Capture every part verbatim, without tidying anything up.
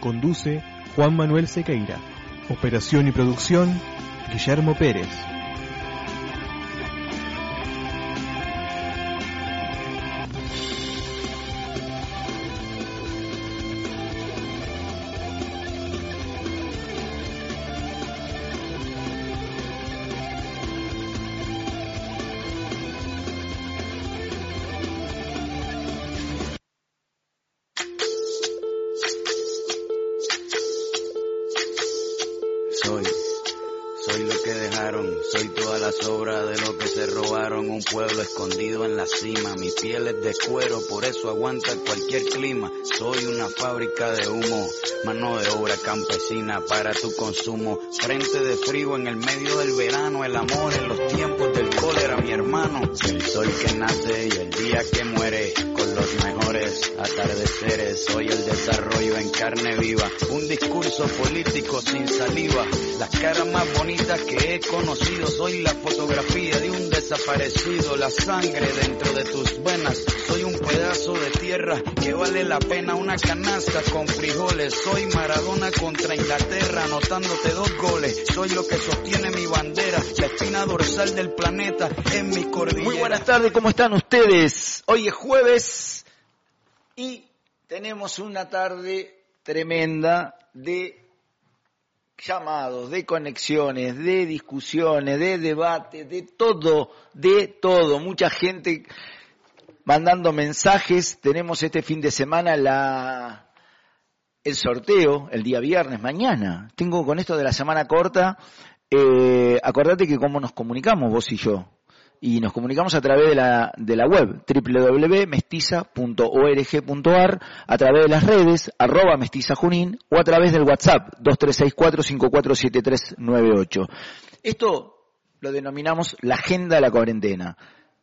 Conduce Juan Manuel Sequeira. Operación y producción Guillermo Pérez. Aguanta cualquier clima, soy una fábrica de humo, mano de obra campesina para tu consumo, frente de frío en el medio del verano, el amor en los tiempos del cólera, mi hermano, el sol que nace y el día que muere, con los mejores atardeceres, soy el desarrollo en carne viva, un discurso político sin saliva, las caras más bonitas que he conocido, soy la fotografía de un desaparecido, la sangre dentro de tus venas, soy un pedazo de tierra que vale la pena una canasta con frijoles, soy Maradona contra Inglaterra anotándote dos goles, soy lo que sostiene mi bandera, la espina dorsal del planeta en mi cordillera. Muy buenas tardes, ¿cómo están ustedes? Hoy es jueves y tenemos una tarde tremenda de llamados, de conexiones, de discusiones, de debates, de todo, de todo, mucha gente mandando mensajes. Tenemos este fin de semana la el sorteo, el día viernes, mañana. Tengo con esto de la semana corta, eh, acordate que cómo nos comunicamos vos y yo. Y nos comunicamos a través de la de la web, doble u doble u doble u punto mestiza punto org punto a r, a través de las redes, arroba mestiza junín, o a través del WhatsApp, dos tres seis cuatro cinco cuatro siete tres nueve ocho. Esto lo denominamos la agenda de la cuarentena,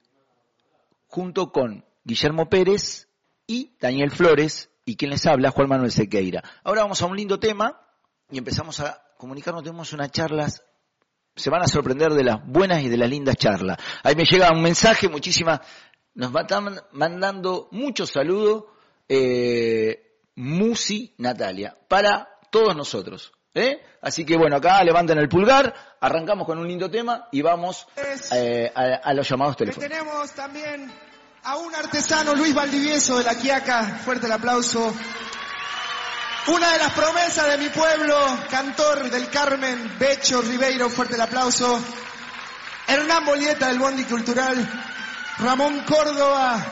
junto con Guillermo Pérez y Daniel Flores, y quien les habla, Juan Manuel Sequeira. Ahora vamos a un lindo tema y empezamos a comunicarnos. Tenemos unas charlas, se van a sorprender de las buenas y de las lindas charlas. Ahí me llega un mensaje, muchísimas, nos están mandando muchos saludos, eh, Musi Natalia, para todos nosotros. ¿Eh? Así que bueno, acá levanten el pulgar, arrancamos con un lindo tema y vamos eh, a, a los llamados telefónicos. Tenemos también a un artesano, Luis Valdivieso de La Quiaca, fuerte el aplauso. Una de las promesas de mi pueblo, cantor del Carmen, Becho Ribeiro, fuerte el aplauso. Hernán Bolieta del Bondi Cultural, Ramón Córdoba,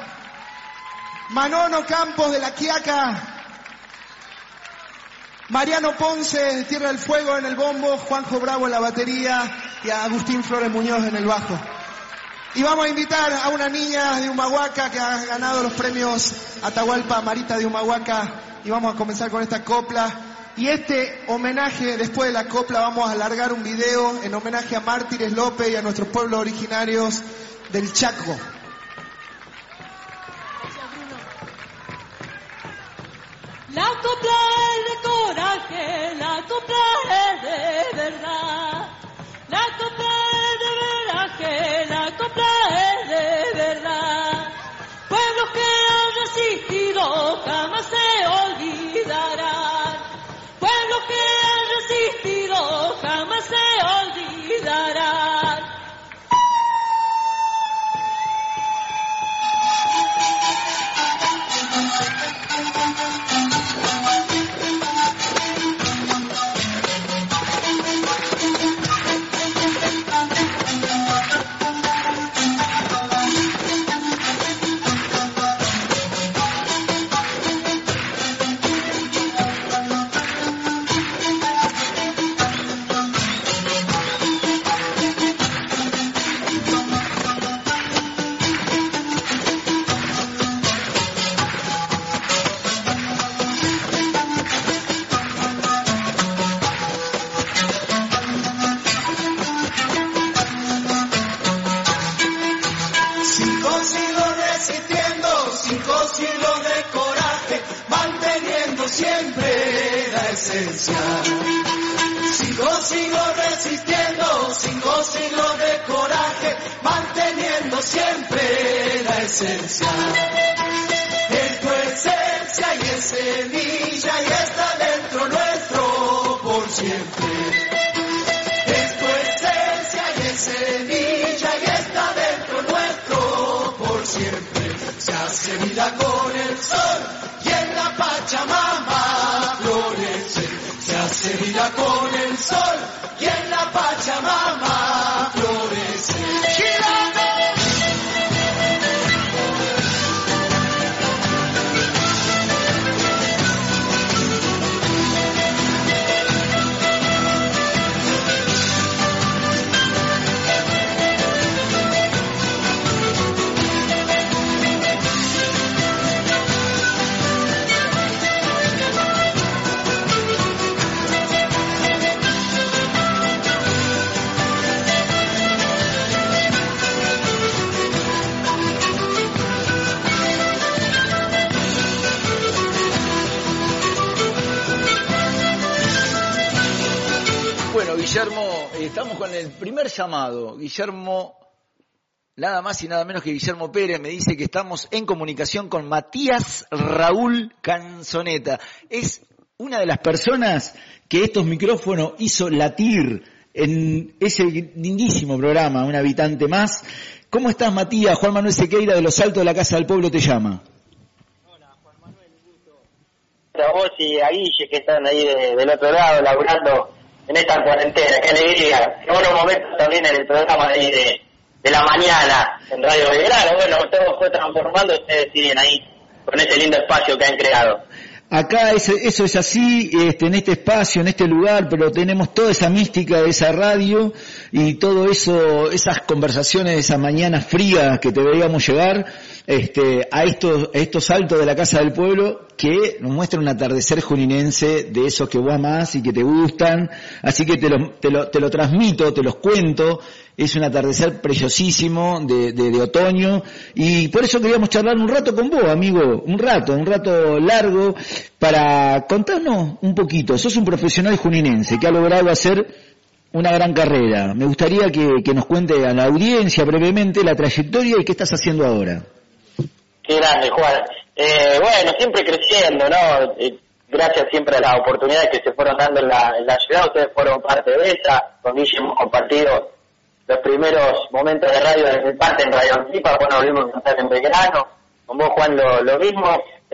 Manono Campos de La Quiaca, Mariano Ponce de Tierra del Fuego en el bombo, Juanjo Bravo en la batería y a Agustín Flores Muñoz en el bajo. Y vamos a invitar a una niña de Humahuaca que ha ganado los premios Atahualpa, Marita de Humahuaca, y vamos a comenzar con esta copla. Y este homenaje, después de la copla, vamos a alargar un video en homenaje a Mártires López y a nuestros pueblos originarios del Chaco. La copla es de coraje, la copla es de verdad. La copla es de veraje, la copla es de verdad. Pueblos que han resistido jamás se olvidarán. Pueblos que han resistido jamás se olvidarán. Sigo, sigo resistiendo, cinco siglos de coraje, manteniendo siempre la esencia. Es tu esencia y es semilla y está dentro siempre. Es tu esencia y es semilla y está dentro nuestro por siempre. Se hace vida con el sol y en la Pachamama florece. Se hace vida con el sol y en la Pachamama florece. Guillermo, estamos con el primer llamado. Guillermo, nada más y nada menos que Guillermo Pérez, me dice que estamos en comunicación con Matías Raúl Canzoneta. Es una de las personas que estos micrófonos hizo latir en ese lindísimo programa, Un Habitante Más. ¿Cómo estás, Matías? Juan Manuel Sequeira de Los Altos de la Casa del Pueblo te llama. Hola, Juan Manuel, un gusto. A vos y a Guille que están ahí de, del otro lado laburando en esta cuarentena, qué alegría, qué buenos momentos también en el programa de, de, de la mañana en Radio Belgrano. Bueno, todo fue transformando, ustedes siguen ahí con ese lindo espacio que han creado. Acá es, eso es así, este, en este espacio, en este lugar, pero tenemos toda esa mística de esa radio y todo eso, esas conversaciones de esas mañanas frías que te veíamos llegar este, a estos, a estos saltos de la Casa del Pueblo que nos muestran un atardecer juninense de esos que vos amás y que te gustan, así que te lo, te lo, te lo transmito, te los cuento. Es un atardecer preciosísimo de, de, de otoño y por eso queríamos charlar un rato con vos, amigo, un rato, un rato largo para contarnos un poquito. Sos un profesional juninense que ha logrado hacer una gran carrera. Me gustaría que, que nos cuente a la audiencia brevemente la trayectoria y qué estás haciendo ahora. Qué grande, Juan. Eh, bueno, siempre creciendo, ¿no? Eh, gracias siempre a las oportunidades que se fueron dando en la, en la ciudad. Ustedes fueron parte de esa. Con Guille hemos compartido los primeros momentos de radio desde mi parte en Radio Antipa, bueno, volvimos a estar en Belgrano, con vos Juan lo, lo mismo,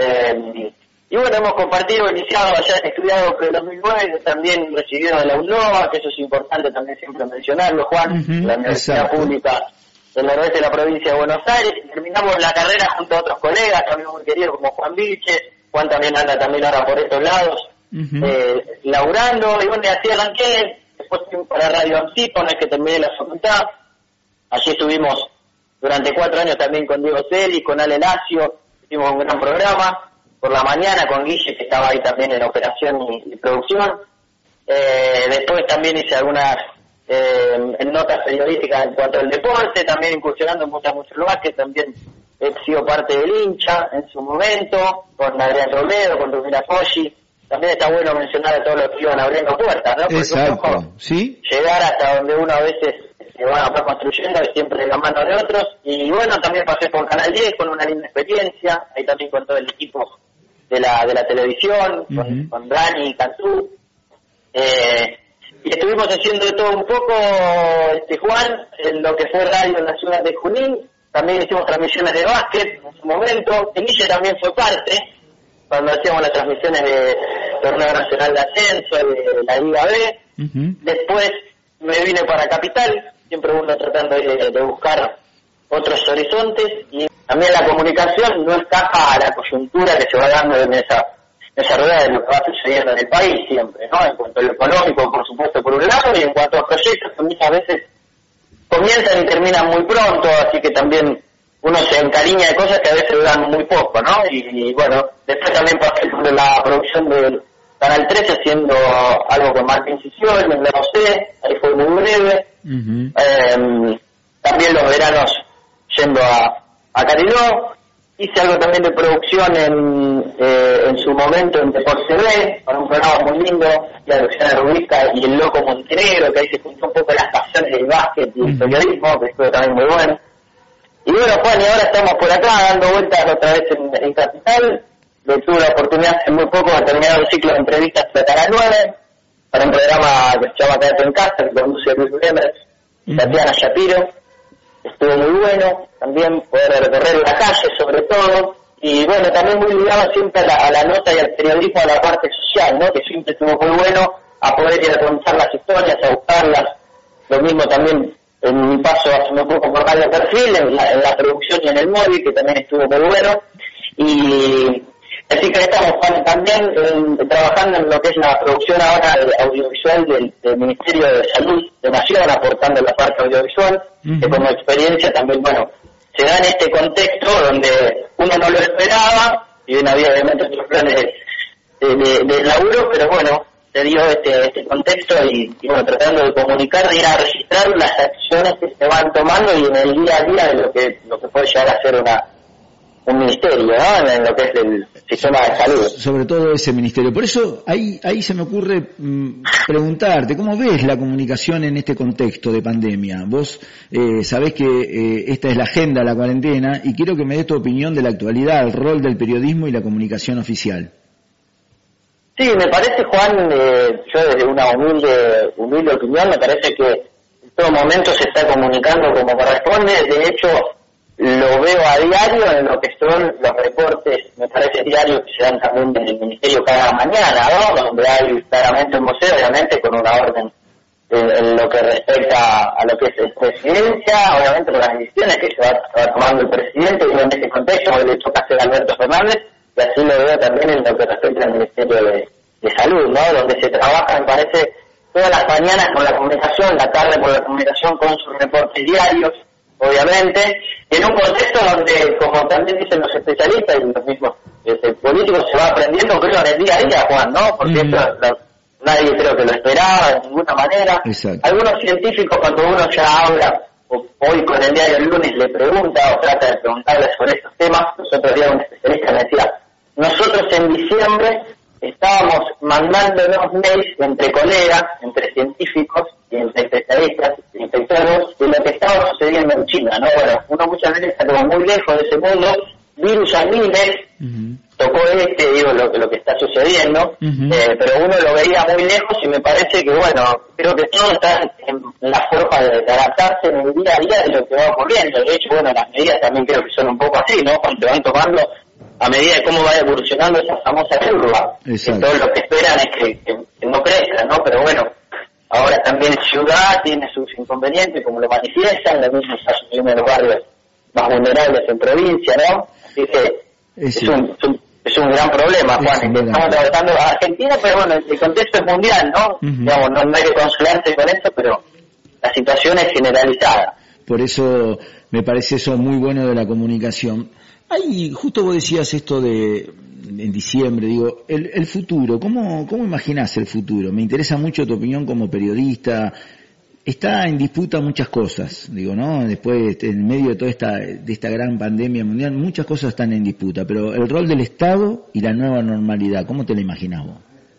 eh, y bueno, hemos compartido, iniciado, allá estudiado por el dos mil nueve, también recibido de la UNLOA, que eso es importante también siempre mencionarlo, Juan, uh-huh, la Universidad exacto. Pública del noroeste de la provincia de Buenos Aires, y terminamos la carrera junto a otros colegas, también muy queridos como Juan Vilche, Juan también anda también ahora por estos lados, uh-huh. eh, laburando, y bueno, y así arranqué. Después fui para Radio Antipa, una vez que terminé la facultad. Allí estuvimos durante cuatro años también con Diego Celi, con Ale Lacio. Hicimos un gran programa. Por la mañana con Guille, que estaba ahí también en operación y, y producción. Eh, después también hice algunas eh, notas periodísticas en cuanto al deporte, también incursionando en muchas, muchos lugares, que también he sido parte del hincha en su momento, con Adrián Robledo, con Rubina Foggi. También está bueno mencionar a todos los que iban abriendo puertas, ¿no? Porque exacto, poco, ¿sí? Llegar hasta donde uno a veces se va construyendo y siempre de la mano de otros. Y bueno, también pasé por Canal diez con una linda experiencia, ahí también con todo el equipo de la de la televisión, uh-huh. con, con Dani y Cantú. Eh, y estuvimos haciendo de todo un poco, este Juan, en lo que fue radio en la ciudad de Junín. También hicimos transmisiones de básquet en su momento. Guille también fue parte, cuando hacíamos las transmisiones de Torneo Nacional de Ascenso, de la Liga B. Uh-huh. Después me vine para Capital, siempre uno tratando de, de buscar otros horizontes, y también la comunicación no escapa a la coyuntura que se va dando en esa, en esa rueda de lo que va sucediendo en el país siempre, ¿no? En cuanto a lo económico, por supuesto, por un lado, y en cuanto a proyectos que muchas veces comienzan y terminan muy pronto, así que también uno se encariña de cosas que a veces duran muy poco, ¿no? Y, y bueno, después también pasé por la producción del Canal trece haciendo algo con Martín Ciciol, en la O C, ahí fue muy breve. Uh-huh. Eh, también los veranos yendo a, a Cariló. Hice algo también de producción en eh, en su momento en Deportes T V, con un programa muy lindo, la Luciana Rubisca y el Loco Montenegro, que ahí se juntó un poco las pasiones del básquet y el periodismo, que estuvo también muy bueno. Y bueno, Juan, y ahora estamos por acá dando vueltas otra vez en, en Capital. Le tuve la oportunidad hace muy poco de terminar el ciclo de entrevistas para Canal nueve. para un programa que se llama Quédate en Casa, que conduce Luis Bremer y uh-huh. Tatiana Shapiro. Estuvo muy bueno, también poder recorrer la calle sobre todo, y bueno, también muy ligado siempre a la, a la nota y al periodismo, a la parte social, ¿no? Que siempre estuvo muy bueno a poder ir a contar las historias, a buscarlas. Lo mismo también en mi paso hace un poco por Radio Perfil, en la, en la producción y en el móvil, que también estuvo muy bueno. Y así que estamos también eh, trabajando en lo que es la producción ahora audiovisual del, del Ministerio de Salud de Nación, aportando la parte audiovisual, uh-huh. que como experiencia también, bueno, se da en este contexto donde uno no lo esperaba, y bien había obviamente otros planes de, de, de, de laburo, pero bueno, se dio este, este contexto y, y bueno, tratando de comunicar, de ir a registrar las acciones que se van tomando y en el día a día de lo que, lo que puede llegar a ser una un ministerio, ¿no? En lo que es el sistema de salud. Sobre todo ese ministerio. Por eso ahí ahí se me ocurre mmm, preguntarte, ¿cómo ves la comunicación en este contexto de pandemia? Vos eh, sabés que eh, esta es la agenda de la cuarentena y quiero que me des tu opinión de la actualidad, el rol del periodismo y la comunicación oficial. Sí, me parece, Juan, eh, yo desde una humilde, humilde opinión, me parece que en todo momento se está comunicando como corresponde. De hecho, lo veo a diario en lo que son los reportes, me parece diarios que se dan también del Ministerio cada mañana, ¿no? Donde hay claramente un vocero, obviamente con una orden en, en lo que respecta a lo que es la presidencia, obviamente con las decisiones que se va, se va tomando el presidente, y en este contexto hoy le toca hacer a Alberto Fernández, y así lo veo también en lo que respecta al Ministerio de, de Salud, ¿no? Donde se trabaja, me parece, todas las mañanas con la comunicación, la tarde con la comunicación, con sus reportes diarios, obviamente, en un contexto donde, como también dicen los especialistas y los mismos este, políticos, se va aprendiendo, creo, en el día a día, Juan, ¿no? Porque mm. esto lo, nadie creo que lo esperaba de ninguna manera. Exacto. Algunos científicos, cuando uno ya habla, o, hoy con el diario el lunes le pregunta o trata de preguntarle sobre estos temas, nosotros día un especialista me decía, nosotros en diciembre estábamos mandándonos mails entre colegas, entre científicos y entre especialistas, infectólogos, de lo que estaba sucediendo en China, ¿no? Bueno, uno muchas veces está como muy lejos de ese mundo, virus a miles, uh-huh. tocó este, digo, lo, lo que está sucediendo, uh-huh. eh, pero uno lo veía muy lejos y me parece que, bueno, creo que todo está en la forma de, de adaptarse en el día a día de lo que va ocurriendo. De hecho, bueno, las medidas también creo que son un poco así, ¿no? Cuando se van tomando a medida de cómo va evolucionando esa famosa curva, que todos lo que esperan es que, que, que no crezca, ¿no? Pero bueno, ahora también ciudad tiene sus inconvenientes, como lo manifiestan, lo mismo está sucediendo en los barrios más vulnerables en provincia, ¿no? Así que es, es, un, es, un, es un gran problema, Juan, que estamos atravesando a Argentina, pero bueno, el contexto es mundial, ¿no? Uh-huh. Digamos, no, no hay que consolarse con eso, pero la situación es generalizada. Por eso me parece eso muy bueno de la comunicación. Ay, justo vos decías esto de en diciembre, digo, el, el futuro, ¿cómo, cómo imaginás el futuro? Me interesa mucho tu opinión como periodista. Está en disputa muchas cosas, digo, ¿no? Después, en medio de toda esta, de esta gran pandemia mundial, muchas cosas están en disputa, pero el rol del Estado y la nueva normalidad, ¿cómo te la imaginás vos?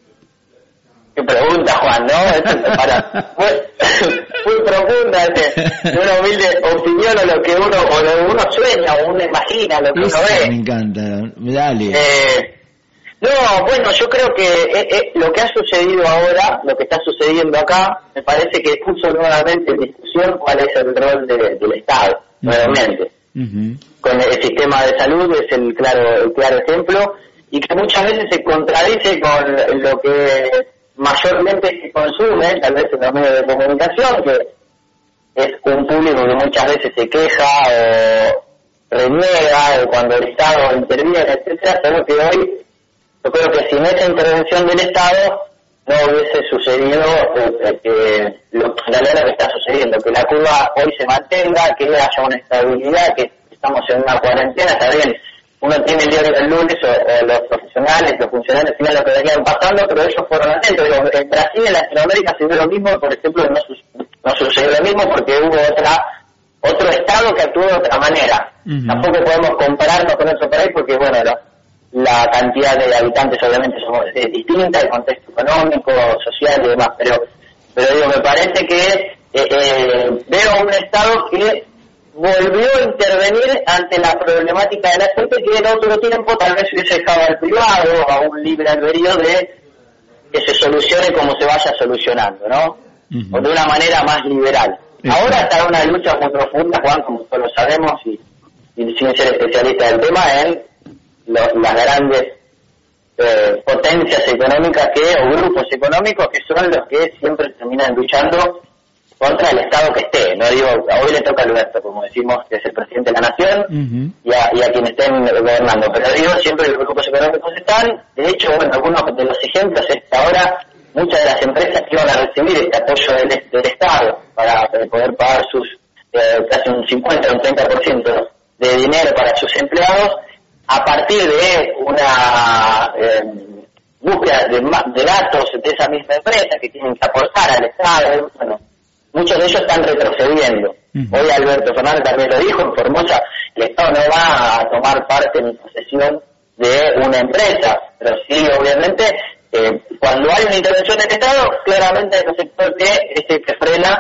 Qué pregunta, Juan, ¿no? Esto es para, muy, muy profunda, de una humilde opinión o lo que uno, o lo que uno sueña, o uno imagina, lo que Eso uno ve. Me encanta, dale. Eh, no, bueno, yo creo que eh, eh, lo que ha sucedido ahora, lo que está sucediendo acá, me parece que puso nuevamente en discusión cuál es el rol de, del Estado, uh-huh. nuevamente. Uh-huh. Con el sistema de salud es el claro, el claro ejemplo, y que muchas veces se contradice con lo que mayormente se consume, tal vez en los medios de comunicación, que es un público que muchas veces se queja o reniega de cuando el Estado interviene, etcétera, pero que hoy yo creo que sin esa intervención del Estado no hubiese sucedido eh, que lo que la que está sucediendo, que la curva hoy se mantenga, que haya una estabilidad, que estamos en una cuarentena, está bien. Uno tiene el diario del lunes, o, o los profesionales, los funcionarios, tienen lo que venían pasando, pero ellos fueron atentos. Digo, en Brasil, en Latinoamérica, se dio lo mismo, por ejemplo, no, su- no sucedió lo mismo porque hubo otra otro Estado que actuó de otra manera. Uh-huh. Tampoco podemos compararnos con otro país porque, bueno, la, la cantidad de habitantes obviamente somos, es distinta, el contexto económico, social y demás, pero, pero digo, me parece que eh, eh, veo un Estado que volvió a intervenir ante la problemática de la gente que en otro tiempo tal vez hubiese dejado al privado, a un libre albedrío de que se solucione como se vaya solucionando, ¿no? Uh-huh. O de una manera más liberal. Uh-huh. Ahora está una lucha muy profunda, Juan, como todos lo sabemos, y, y sin ser especialista del tema, en lo, las grandes eh, potencias económicas que o grupos económicos que son los que siempre terminan luchando contra el Estado que esté. No digo, hoy le toca a Alberto, como decimos, que es el presidente de la nación, uh-huh. y, a, y a quienes estén gobernando, pero digo, siempre los grupos económicos están. De hecho, bueno, algunos de los ejemplos es que ahora muchas de las empresas que iban a recibir este apoyo del, del Estado para poder pagar sus eh, casi un cincuenta o un treinta por ciento de dinero para sus empleados, a partir de una eh, búsqueda de, de datos de esa misma empresa que tienen que aportar al Estado, bueno, muchos de ellos están retrocediendo. Uh-huh. Hoy Alberto Fernández también lo dijo, en Formosa el Estado no va a tomar parte ni posesión de una empresa, pero sí, obviamente, eh, cuando hay una intervención del Estado, claramente hay un sector que es el que frena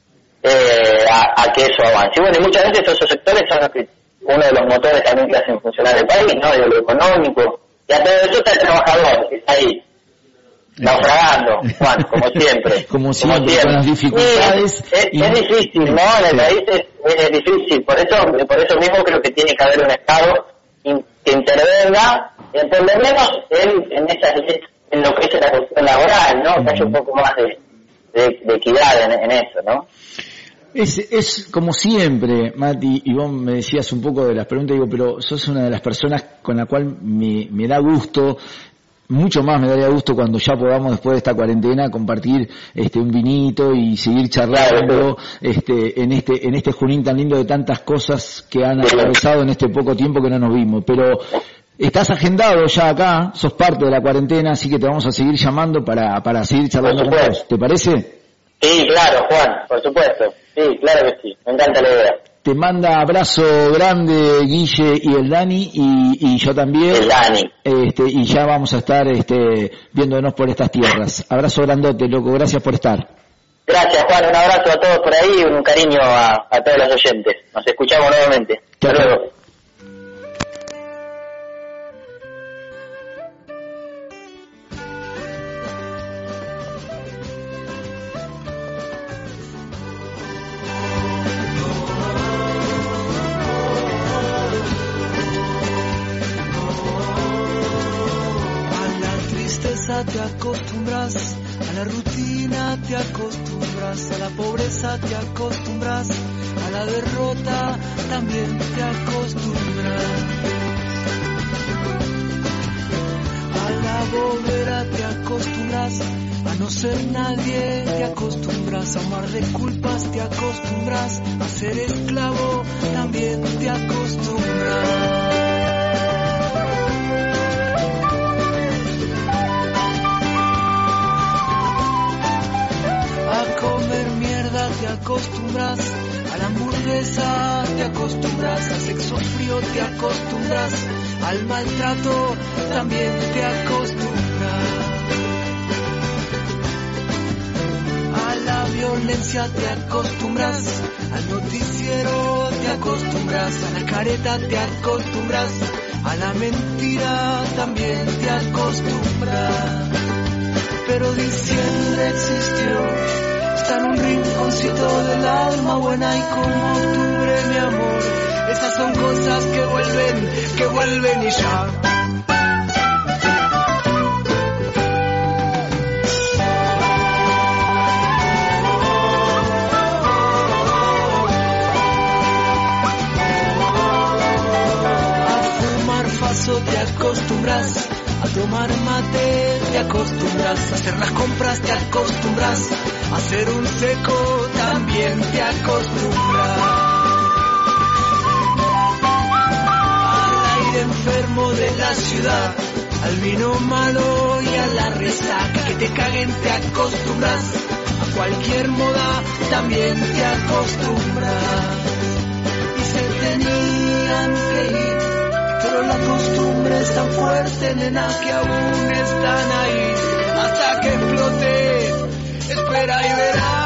eh, a, a que eso avance. Y bueno, y muchas veces esos sectores son los que, uno de los motores también que hacen funcionar el país, ¿no? De lo económico, y a todo eso está el trabajador, que está ahí, naufragando, Juan, como siempre. como siempre, como siempre. Con las dificultades. Sí, es, y... es difícil, ¿no? En el país es, es difícil, por eso por eso mismo creo que tiene que haber un Estado in, que intervenga, en, por lo menos en, en, esas, en lo que es la cuestión laboral, ¿no? Que haya un poco más de, de, de equidad en, en eso, ¿no? Es, es como siempre, Mati, y vos me decías un poco de las preguntas, digo, pero sos una de las personas con la cual me, me da gusto, mucho más me daría gusto cuando ya podamos después de esta cuarentena compartir este un vinito y seguir charlando este en este en este Junín tan lindo de tantas cosas que han atravesado en este poco tiempo que no nos vimos, pero estás agendado ya acá, sos parte de la cuarentena, así que te vamos a seguir llamando para para seguir charlando con vos, ¿te parece? Sí, claro, Juan, por supuesto. Sí, claro que sí. Me encanta la idea. Te manda abrazo grande Guille y el Dani y, y yo también. El Dani. Este, y ya vamos a estar este, viéndonos por estas tierras. Abrazo grandote, loco. Gracias por estar. Gracias, Juan. Un abrazo a todos por ahí y un cariño a, a todos los oyentes. Nos escuchamos nuevamente. Hasta luego. Te acostumbras, a la rutina te acostumbras, a la pobreza te acostumbras, a la derrota también te acostumbras, a la bobera te acostumbras, a no ser nadie te acostumbras, a un mar de culpas te acostumbras, a ser esclavo también te acostumbras. Te acostumbras, a la hamburguesa te acostumbras, al sexo frío te acostumbras, al maltrato también te acostumbras, a la violencia te acostumbras, al noticiero te acostumbras, a la careta te acostumbras, a la mentira también te acostumbras, pero diciembre existió. Está en un rinconcito del alma buena y como octubre, mi amor. Esas son cosas que vuelven, que vuelven y ya. A fumar faso te acostumbras. A tomar mate te acostumbras, a hacer las compras te acostumbras, a hacer un seco también te acostumbras, al aire enfermo de la ciudad, al vino malo y a la resaca, que te caguen te acostumbras, a cualquier moda también te acostumbras, y se tenían que ir. Pero la costumbre es tan fuerte, nena, que aún están ahí. Hasta que explote, espera y verás.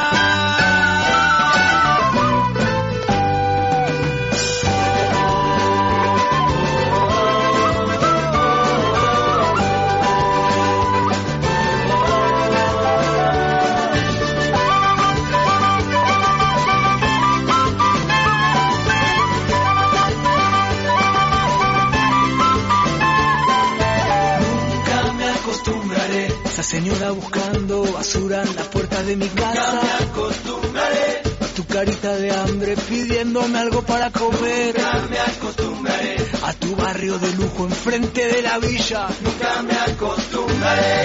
Esa señora buscando basura en la puerta de mi casa. Nunca me acostumbraré a tu carita de hambre pidiéndome algo para comer. Nunca me acostumbraré a tu barrio de lujo enfrente de la villa. Nunca me acostumbraré.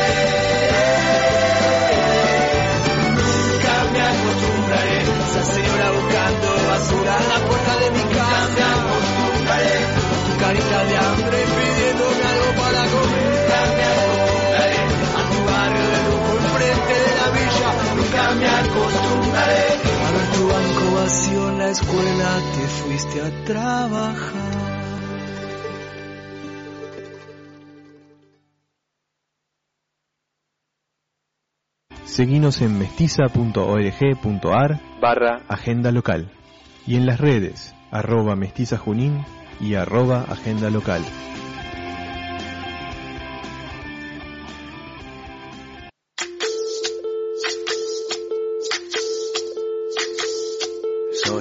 Nunca me acostumbraré. Esa señora buscando basura en la puerta de mi casa. Nunca me acostumbraré a tu carita de hambre pidiéndome algo para comer. Nunca me acostumbraré a tu barrio de lujo enfrente de la villa. Nunca me acostumbraré a ver tu banco vacío en la escuela, te fuiste a trabajar. Seguinos en mestiza punto org punto ar barra agenda local y en las redes arroba mestiza junín y arroba agenda local. Soy,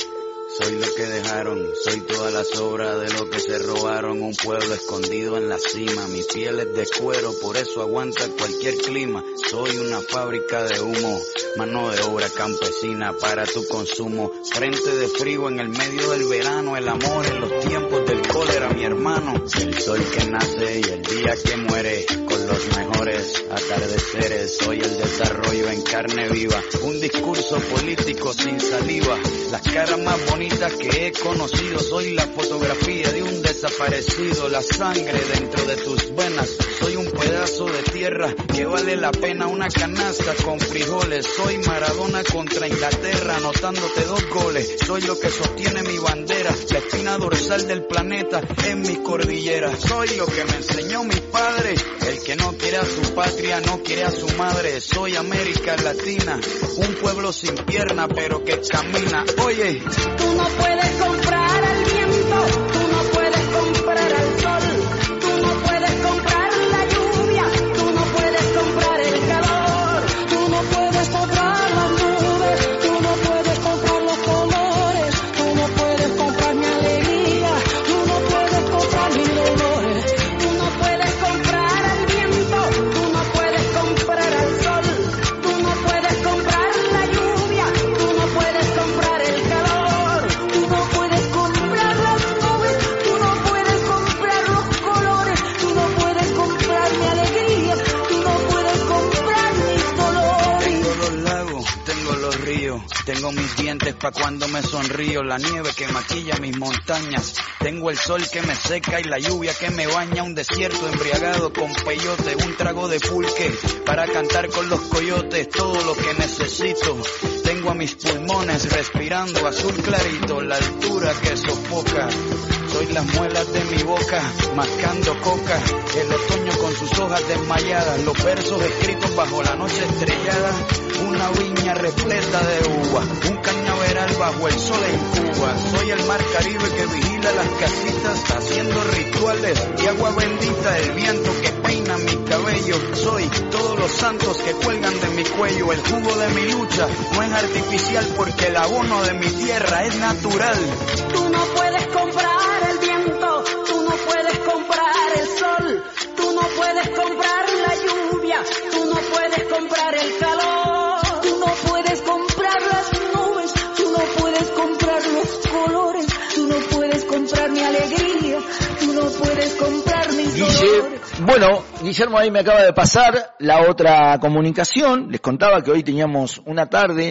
soy lo que dejaron, soy toda la sobra de lo que se robaron, un pueblo escondido en la cima, mi piel es de cuero, por eso aguanta cualquier clima, soy una fábrica de humo, mano de obra campesina para tu consumo, frente de frío en el medio del verano, el amor en los tiempos del cólera, mi hermano, el sol que nace y el día que muere, con los mejores atardeceres, soy el desarrollo en carne viva, un discurso político sin saliva, las caras más bonitas que he conocido, soy la fotografía de un desaparecido, la sangre dentro de tus venas, soy un pedazo de tierra que vale la pena una canasta con frijoles, soy Maradona contra Inglaterra anotándote dos goles, soy lo que sostiene mi bandera, la espina dorsal del planeta en mi cordillera, soy lo que me enseñó mi padre, el que no quiere a su patria no quiere a su madre, soy América Latina, un pueblo sin pierna pero que camina, oye. Tú no puedes comprar al viento, tú no puedes comprar al sol, tú no puedes comprar la lluvia, tú no puedes comprar el calor, tú no puedes comprar las nubes, tú no puedes comprar los colores, tú no puedes comprar mi alegría, tú no puedes comprar mis dolores, tú no puedes comprar al viento, tú no puedes comprar al sol, tú no puedes comprar la lluvia, tú no puedes comprar el calor, tú no puedes comprar las nubes, tú no puedes comprar los colores, tú no puedes comprar mi alegría, tú no puedes comprar mis dolores. Tengo los lagos, tengo los ríos, tengo mis dientes pa' cuando me sonrío, la nieve que maquilla mis montañas, tengo el sol que me seca y la lluvia que me baña, un desierto embriagado con peyote, un trago de pulque para cantar con los coyotes, todo lo que necesito, tengo a mis pulmones respirando azul clarito, la altura que sofoca, soy las muelas de mi boca, mascando coca, el otoño con sus hojas desmayadas, los versos escritos bajo la noche estrellada, una viña repleta de uva, un cañaveral bajo el sol en Cuba, soy el mar Caribe que vigila las casitas, haciendo rituales y agua bendita, el viento que peina mi cabello, soy todos los santos que cuelgan de mi cuello, el jugo de mi lucha no es artificial porque el abono de mi tierra es natural. Tú no puedes comprar el viento, tú no puedes comprar el sol, tú no puedes comprar la lluvia, tú no puedes comprar el calor, tú no puedes comprar las nubes, tú no puedes comprar los colores, tú no puedes comprar mi alegría, tú no puedes comprar mis Guille, dolores. bueno, Guillermo ahí me acaba de pasar la otra comunicación, les contaba que hoy teníamos una tarde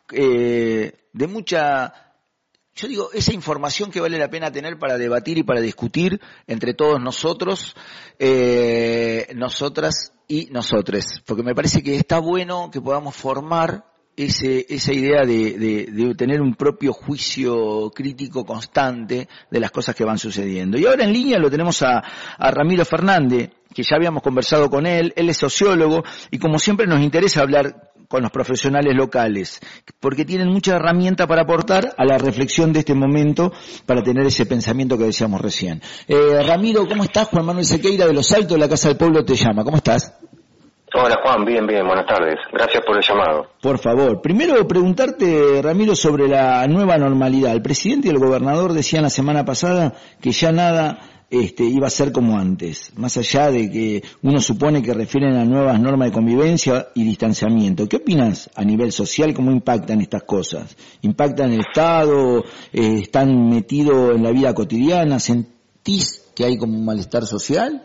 eh, de mucha... Yo digo, esa información que vale la pena tener para debatir y para discutir entre todos nosotros, eh, nosotras y nosotres, porque me parece que está bueno que podamos formar ese, esa idea de, de, de tener un propio juicio crítico constante de las cosas que van sucediendo. Y ahora en línea lo tenemos a, a Ramiro Fernández, que ya habíamos conversado con él, él es sociólogo y como siempre nos interesa hablar con los profesionales locales, porque tienen mucha herramienta para aportar a la reflexión de este momento, para tener ese pensamiento que decíamos recién. Eh, Ramiro, ¿cómo estás? Juan Manuel Sequeira de Los Altos de la Casa del Pueblo te llama. ¿Cómo estás? Hola Juan, bien, bien, buenas tardes. Gracias por el llamado. Por favor, primero preguntarte, Ramiro, sobre la nueva normalidad. El presidente y el gobernador decían la semana pasada que ya nada este, iba a ser como antes, más allá de que uno supone que refieren a nuevas normas de convivencia y distanciamiento. ¿Qué opinas a nivel social? ¿Cómo impactan estas cosas? ¿Impactan el Estado? Eh, ¿Están metidos en la vida cotidiana? ¿Sentís que hay como un malestar social?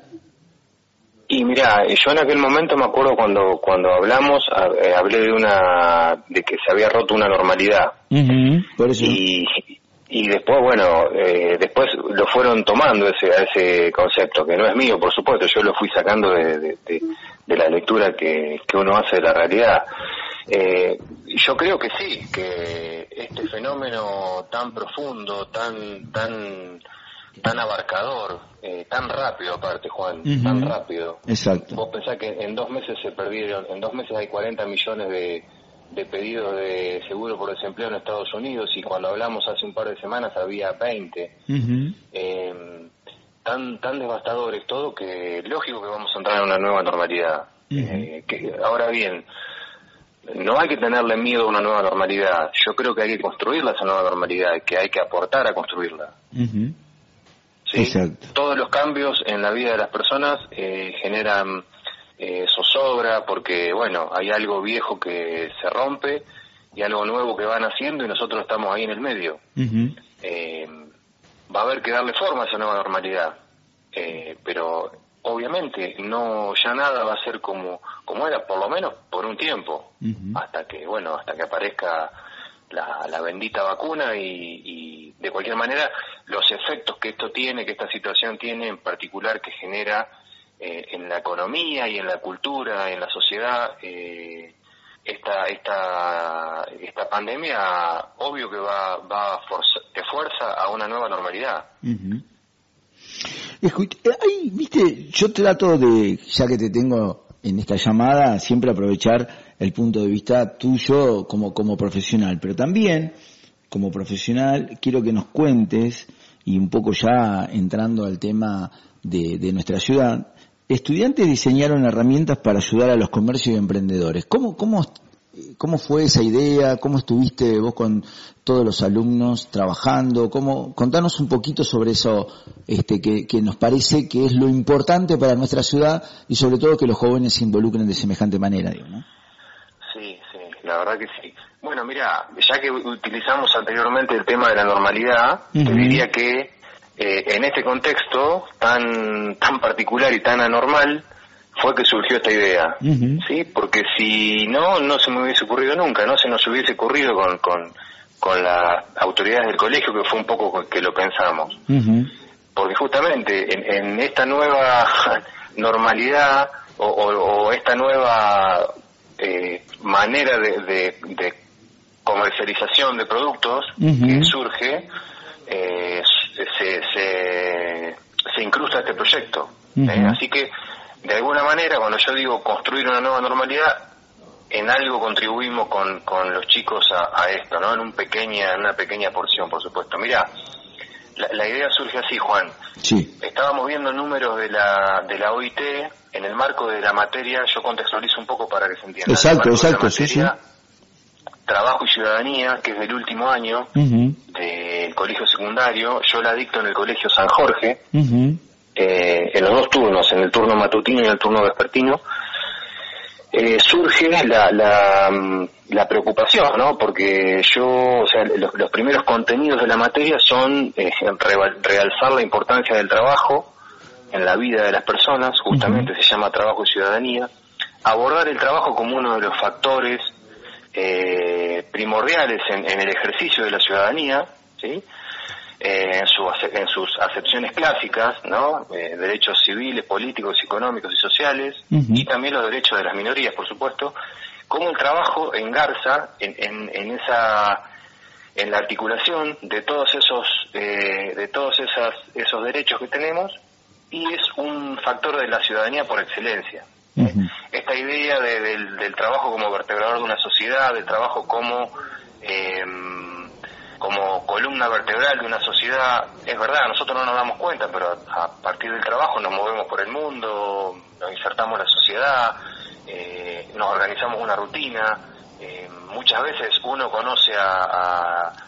Y mira, yo en aquel momento me acuerdo cuando cuando hablamos, eh, hablé de una de que se había roto una normalidad. Uh-huh, por eso. Y Y después, bueno, eh, después lo fueron tomando ese a ese concepto, que no es mío, por supuesto, yo lo fui sacando de, de, de, de la lectura que, que uno hace de la realidad. Eh, yo creo que sí, que este fenómeno tan profundo, tan tan tan abarcador, eh, tan rápido aparte, Juan, uh-huh. tan rápido. Exacto. Vos pensás que en dos meses se perdieron, en dos meses hay cuarenta millones de de pedidos de seguro por desempleo en Estados Unidos, y cuando hablamos hace un par de semanas había veinte. Uh-huh. Eh, tan tan devastador es todo que lógico que vamos a entrar en una nueva normalidad. Uh-huh. Eh, que, ahora bien, no hay que tenerle miedo a una nueva normalidad. Yo creo que hay que construirla, esa nueva normalidad, que hay que aportar a construirla. Uh-huh. ¿Sí? Exacto. Todos los cambios en la vida de las personas eh, generan Eh, zozobra, porque bueno, hay algo viejo que se rompe y algo nuevo que van haciendo y nosotros estamos ahí en el medio. Uh-huh. Eh, va a haber que darle forma a esa nueva normalidad, eh, pero obviamente no, ya nada va a ser como como era, por lo menos por un tiempo, uh-huh. hasta que bueno, hasta que aparezca la, la bendita vacuna y, y de cualquier manera los efectos que esto tiene, que esta situación tiene en particular, que genera Eh, en la economía y en la cultura, en la sociedad, eh, esta esta esta pandemia, obvio que va va a forza, te fuerza a una nueva normalidad. Uh-huh. Escucha, ay, viste, yo trato de, ya que te tengo en esta llamada, siempre aprovechar el punto de vista tuyo como como profesional, pero también como profesional quiero que nos cuentes, y un poco ya entrando al tema de, de nuestra ciudad. Estudiantes diseñaron herramientas para ayudar a los comercios y emprendedores. ¿Cómo, cómo, cómo fue esa idea? ¿Cómo estuviste vos con todos los alumnos trabajando? ¿Cómo? Contanos un poquito sobre eso, este, que, que nos parece que es lo importante para nuestra ciudad y sobre todo que los jóvenes se involucren de semejante manera, digo, ¿no? Sí, sí, la verdad que sí. Bueno, mira, ya que utilizamos anteriormente el tema de la normalidad, uh-huh. te diría que Eh, en este contexto tan tan particular y tan anormal fue que surgió esta idea, uh-huh. ¿sí? Porque si no, no se me hubiese ocurrido nunca, no se nos hubiese ocurrido con con, con las autoridades del colegio, que fue un poco que lo pensamos. Uh-huh. Porque justamente en, en esta nueva normalidad o, o, o esta nueva eh, manera de, de, de comercialización de productos uh-huh. que surge, eh, se, se, se incrusta este proyecto. Uh-huh. ¿eh? Así que, de alguna manera, cuando yo digo construir una nueva normalidad, en algo contribuimos con, con los chicos a, a esto, ¿no? En un pequeña, en una pequeña porción, por supuesto. Mirá, la, la idea surge así, Juan. Sí. Estábamos viendo números de la de la O I T en el marco de la materia, yo contextualizo un poco para que se entienda. Exacto, exacto, materia, sí, sí. Trabajo y Ciudadanía, que es del último año uh-huh. del colegio secundario. Yo la dicto en el colegio San Jorge, uh-huh. eh, en los dos turnos, en el turno matutino y en el turno vespertino. Eh, surge la, la, la preocupación, ¿no? Porque yo, o sea, los, los primeros contenidos de la materia son eh, realzar la importancia del trabajo en la vida de las personas, justamente uh-huh. se llama Trabajo y Ciudadanía, abordar el trabajo como uno de los factores Eh, primordiales en, en el ejercicio de la ciudadanía, ¿sí? Eh, en, su, en sus acepciones clásicas, ¿no? Eh, derechos civiles, políticos, económicos y sociales, uh-huh. y también los derechos de las minorías, por supuesto, cómo el trabajo engarza en, en, en esa, en la articulación de todos esos, eh, de todos esas, esos derechos que tenemos, y es un factor de la ciudadanía por excelencia. Uh-huh. Esta idea de, del, del trabajo como vertebrador de una sociedad, del trabajo como eh, como columna vertebral de una sociedad, es verdad, nosotros no nos damos cuenta, pero a partir del trabajo nos movemos por el mundo, nos insertamos en la sociedad, eh, nos organizamos una rutina, eh, muchas veces uno conoce a, a,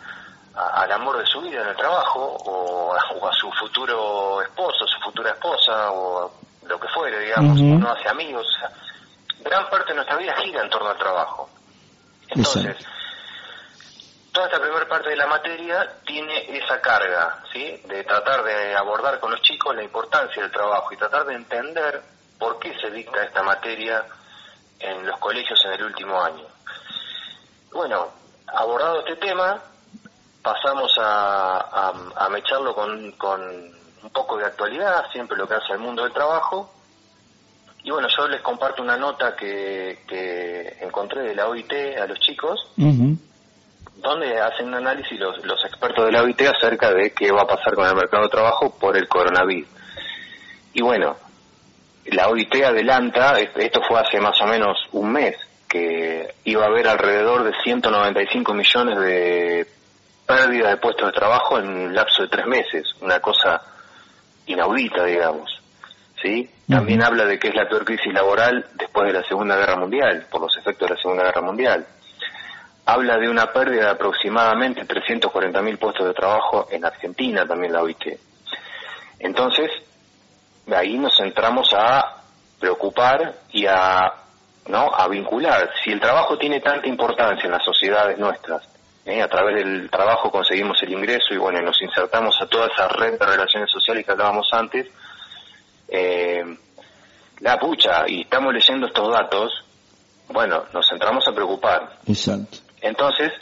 a, al amor de su vida en el trabajo, o a, o a su futuro esposo, su futura esposa, o lo que fuere, digamos. Uh-huh. Uno hace amigos, o sea, gran parte de nuestra vida gira en torno al trabajo. Entonces, exacto, toda esta primera parte de la materia tiene esa carga, ¿sí?, de tratar de abordar con los chicos la importancia del trabajo y tratar de entender por qué se dicta esta materia en los colegios en el último año. Bueno, abordado este tema, pasamos a, a, a mecharlo con, con un poco de actualidad, siempre lo que hace el mundo del trabajo. Y bueno, yo les comparto una nota que, que encontré de la O I T a los chicos, uh-huh, donde hacen un análisis los, los expertos de la O I T acerca de qué va a pasar con el mercado de trabajo por el coronavirus. Y bueno, la O I T adelanta, esto fue hace más o menos un mes, que iba a haber alrededor de ciento noventa y cinco millones de pérdida de puestos de trabajo en un lapso de tres meses, una cosa inaudita, digamos, ¿sí? También uh-huh. habla de que es la peor crisis laboral después de la Segunda Guerra Mundial, por los efectos de la Segunda Guerra Mundial. Habla de una pérdida de aproximadamente trescientos cuarenta mil puestos de trabajo en Argentina, también la O I T. Entonces, de ahí nos centramos a preocupar y a, ¿no?, a vincular. Si el trabajo tiene tanta importancia en las sociedades nuestras, ¿eh? A través del trabajo conseguimos el ingreso y bueno, nos insertamos a toda esa red de relaciones sociales que hablábamos antes, eh, la pucha, y estamos leyendo estos datos, bueno, nos centramos a preocupar. Exacto. Entonces,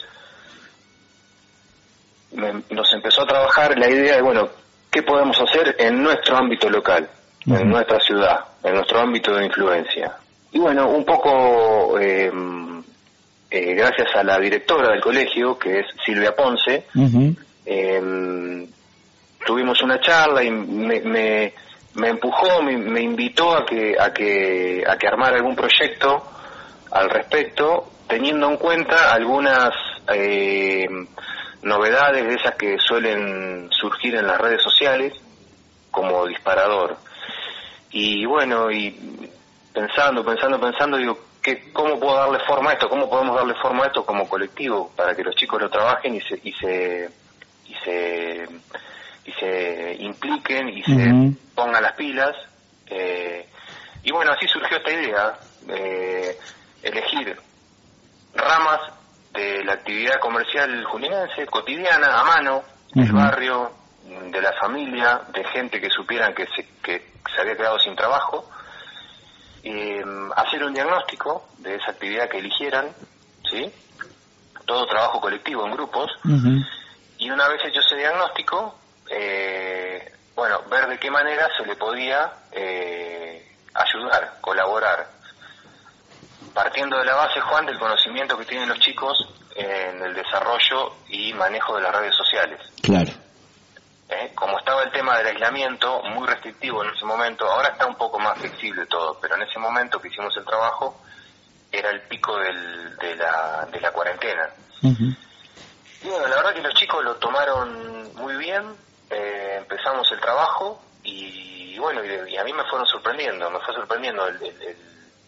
me, nos empezó a trabajar la idea de, bueno, ¿qué podemos hacer en nuestro ámbito local, uh-huh, en nuestra ciudad, en nuestro ámbito de influencia? Y bueno, un poco, eh, eh, gracias a la directora del colegio, que es Silvia Ponce, uh-huh, eh, tuvimos una charla y me, me, me empujó, me, me invitó a que, a que, a que armara algún proyecto al respecto, teniendo en cuenta algunas eh, novedades de esas que suelen surgir en las redes sociales como disparador. Y bueno, y pensando, pensando, pensando, digo, ¿qué, ¿cómo puedo darle forma a esto? ¿Cómo podemos darle forma a esto como colectivo para que los chicos lo trabajen y se y se y se, y se impliquen y uh-huh, se pongan las pilas? Eh, y bueno, así surgió esta idea, eh, elegir ramas de la actividad comercial juninense, cotidiana, a mano, uh-huh, del barrio, de la familia, de gente que supieran que se, que se había quedado sin trabajo, eh, hacer un diagnóstico de esa actividad que eligieran, ¿sí? Todo trabajo colectivo en grupos, uh-huh, y una vez hecho ese diagnóstico, eh, bueno, ver de qué manera se le podía eh, ayudar, colaborar, partiendo de la base, Juan, del conocimiento que tienen los chicos en el desarrollo y manejo de las redes sociales. Claro. ¿Eh? Como estaba el tema del aislamiento, muy restrictivo en ese momento, ahora está un poco más flexible todo, pero en ese momento que hicimos el trabajo, era el pico del, de, la, de la cuarentena. Uh-huh. Y bueno, la verdad que los chicos lo tomaron muy bien, eh, empezamos el trabajo y, y bueno, y, y a mí me fueron sorprendiendo, me fue sorprendiendo el, el, el,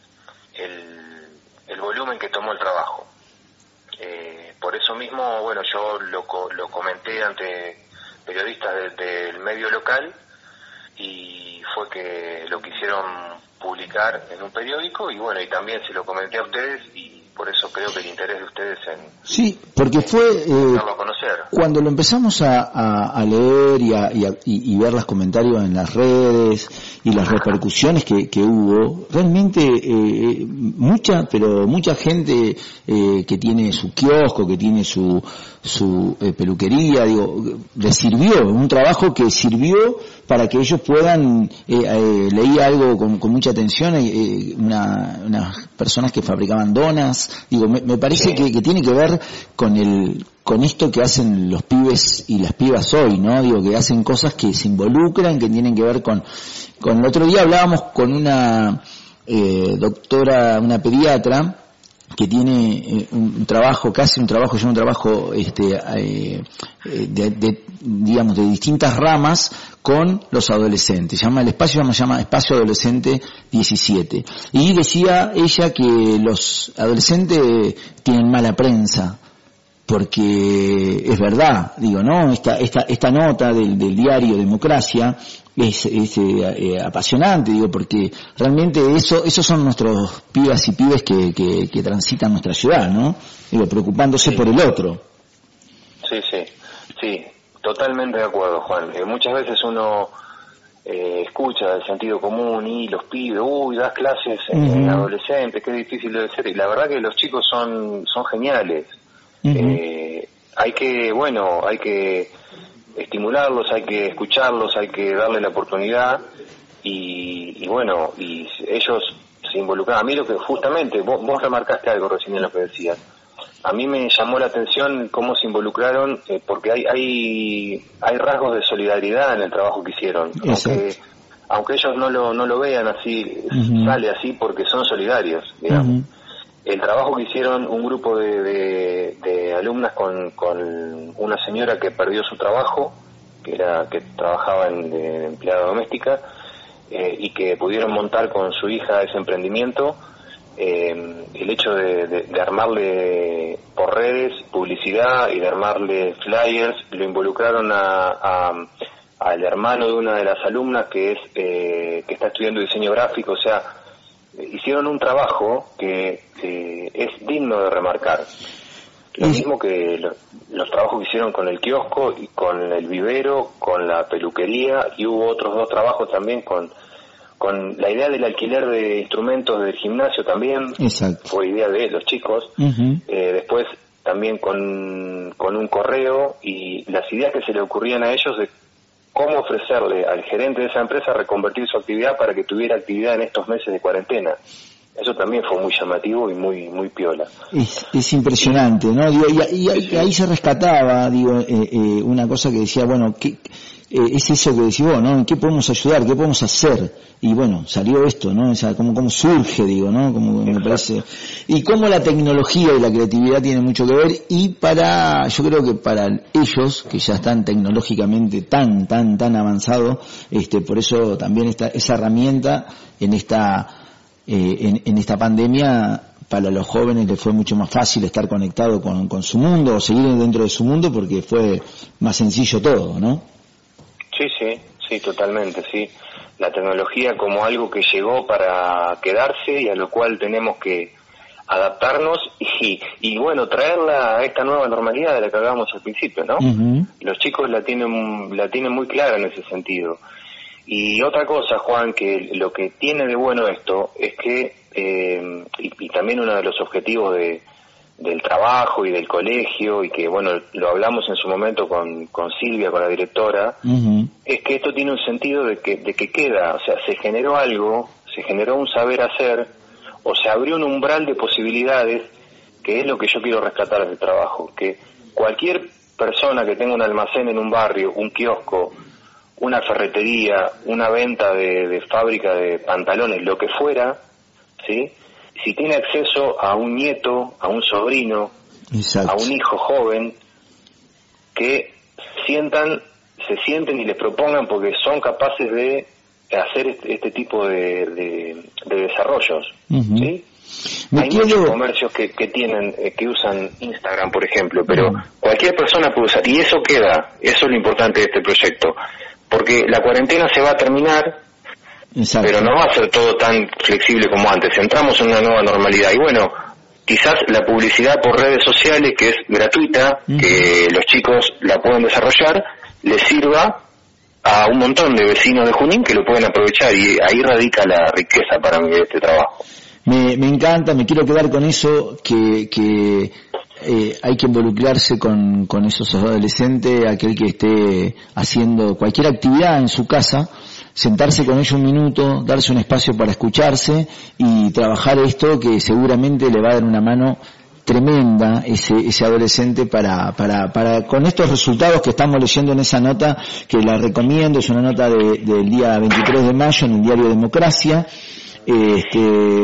el, el volumen que tomó el trabajo. Eh, por eso mismo, bueno, yo lo, lo comenté ante periodistas del, del medio local y fue que lo quisieron publicar en un periódico y bueno, y también se lo comenté a ustedes y por eso creo que el interés de ustedes en... Sí, porque fue... Eh, darlo a conocer. Cuando lo empezamos a, a, a leer y, a, y, a, y, y ver los comentarios en las redes y las repercusiones que, que hubo, realmente eh, mucha, pero mucha gente eh, que tiene su kiosco, que tiene su, su eh, peluquería, digo, le sirvió, un trabajo que sirvió para que ellos puedan, eh, eh, leí algo con, con mucha atención, eh, una, unas personas que fabricaban donas, digo, me, me parece sí. que, que tiene que ver con el, con esto que hacen los pibes y las pibas hoy, ¿no? Digo, que hacen cosas que se involucran, que tienen que ver con, con el otro día hablábamos con una eh, doctora, una pediatra, que tiene eh, un trabajo, casi un trabajo, ya un trabajo, este, eh, de, de, digamos, de distintas ramas con los adolescentes. Se llama, el espacio se llama Espacio Adolescente diecisiete. Y decía ella que los adolescentes tienen mala prensa, porque es verdad, digo, ¿no? Esta, esta, esta nota del, del diario Democracia es, es eh, eh, apasionante, digo, porque realmente eso, esos son nuestros pibas y pibes que, que, que transitan nuestra ciudad, ¿no? Digo, preocupándose sí. por el otro. Sí, sí, sí, totalmente de acuerdo, Juan. Eh, muchas veces uno eh, escucha el sentido común y los pibes, uy, das clases en, uh-huh. en adolescentes, qué difícil debe ser. Y la verdad que los chicos son, son geniales. Uh-huh. Eh, hay que, bueno, hay que estimularlos, hay que escucharlos, hay que darle la oportunidad y, y bueno, y ellos se involucran. A mí lo que justamente, vos, vos remarcaste algo recién en lo que decías, a mí me llamó la atención cómo se involucraron, eh, porque hay, hay hay rasgos de solidaridad en el trabajo que hicieron, aunque, aunque ellos no lo no lo vean así, uh-huh. sale así porque son solidarios, digamos. Uh-huh. El trabajo que hicieron un grupo de, de, de alumnas con, con una señora que perdió su trabajo, que era que trabajaba en, de empleada doméstica, eh, y que pudieron montar con su hija ese emprendimiento, eh, el hecho de, de, de armarle por redes publicidad y de armarle flyers, lo involucraron a, a, al hermano de una de las alumnas que es eh, que está estudiando diseño gráfico, o sea, hicieron un trabajo que eh, es digno de remarcar. Lo mismo que lo, los trabajos que hicieron con el kiosco y con el vivero, con la peluquería, y hubo otros dos trabajos también con con la idea del alquiler de instrumentos del gimnasio también. Exacto. Fue idea de los chicos. Uh-huh. Eh, después también con, con un correo y las ideas que se le ocurrían a ellos de cómo ofrecerle al gerente de esa empresa reconvertir su actividad para que tuviera actividad en estos meses de cuarentena. Eso también fue muy llamativo y muy muy piola. Es, es impresionante, ¿no? Digo, y, y, y ahí se rescataba, digo, eh, eh, una cosa que decía, bueno, ¿qué, eh, es eso que decís vos, ¿no? ¿En qué podemos ayudar? ¿Qué podemos hacer? Y bueno, salió esto, ¿no? O sea, cómo, cómo surge, digo, ¿no? Como me parece. Y cómo la tecnología y la creatividad tienen mucho que ver, y para, yo creo que para ellos, que ya están tecnológicamente tan, tan, tan avanzados, este, por eso también esta, esa herramienta en esta, eh, en, en esta pandemia, para los jóvenes les fue mucho más fácil estar conectado con, con su mundo, o seguir dentro de su mundo, porque fue más sencillo todo, ¿no? Sí, sí, sí, totalmente, sí. La tecnología como algo que llegó para quedarse y a lo cual tenemos que adaptarnos y, y bueno, traerla a esta nueva normalidad de la que hablábamos al principio, ¿no? Uh-huh. Los chicos la tienen, la tienen muy clara en ese sentido. Y otra cosa, Juan, que lo que tiene de bueno esto es que, eh, y, y también uno de los objetivos de del trabajo y del colegio, y que bueno, lo hablamos en su momento con, con Silvia, con la directora, uh-huh. es que esto tiene un sentido de que, de que queda, o sea, se generó algo, se generó un saber hacer, o se abrió un umbral de posibilidades, que es lo que yo quiero rescatar del trabajo, que cualquier persona que tenga un almacén en un barrio, un kiosco, una ferretería, una venta de, de fábrica de pantalones, lo que fuera, ¿sí?, si tiene acceso a un nieto, a un sobrino, exacto, a un hijo joven, que sientan, se sienten y les propongan porque son capaces de hacer este, este tipo de, de, de desarrollos, uh-huh. ¿sí? Me Hay quiero... muchos comercios que, que tienen, eh, que usan Instagram, por ejemplo, pero uh-huh. cualquier persona puede usar, y eso queda, eso es lo importante de este proyecto, porque la cuarentena se va a terminar. Exacto. Pero no va a ser todo tan flexible como antes. Entramos en una nueva normalidad y bueno, quizás la publicidad por redes sociales, que es gratuita, uh-huh. que los chicos la pueden desarrollar, les sirva a un montón de vecinos de Junín que lo pueden aprovechar, y ahí radica la riqueza para mí de este trabajo. Me, me encanta, me quiero quedar con eso, que, que eh, hay que involucrarse con, con esos adolescentes, aquel que esté haciendo cualquier actividad en su casa, sentarse con ellos un minuto, darse un espacio para escucharse y trabajar esto, que seguramente le va a dar una mano tremenda ese ese adolescente para para para con estos resultados que estamos leyendo en esa nota, que la recomiendo. Es una nota de, del día veintitrés de mayo en el diario Democracia, este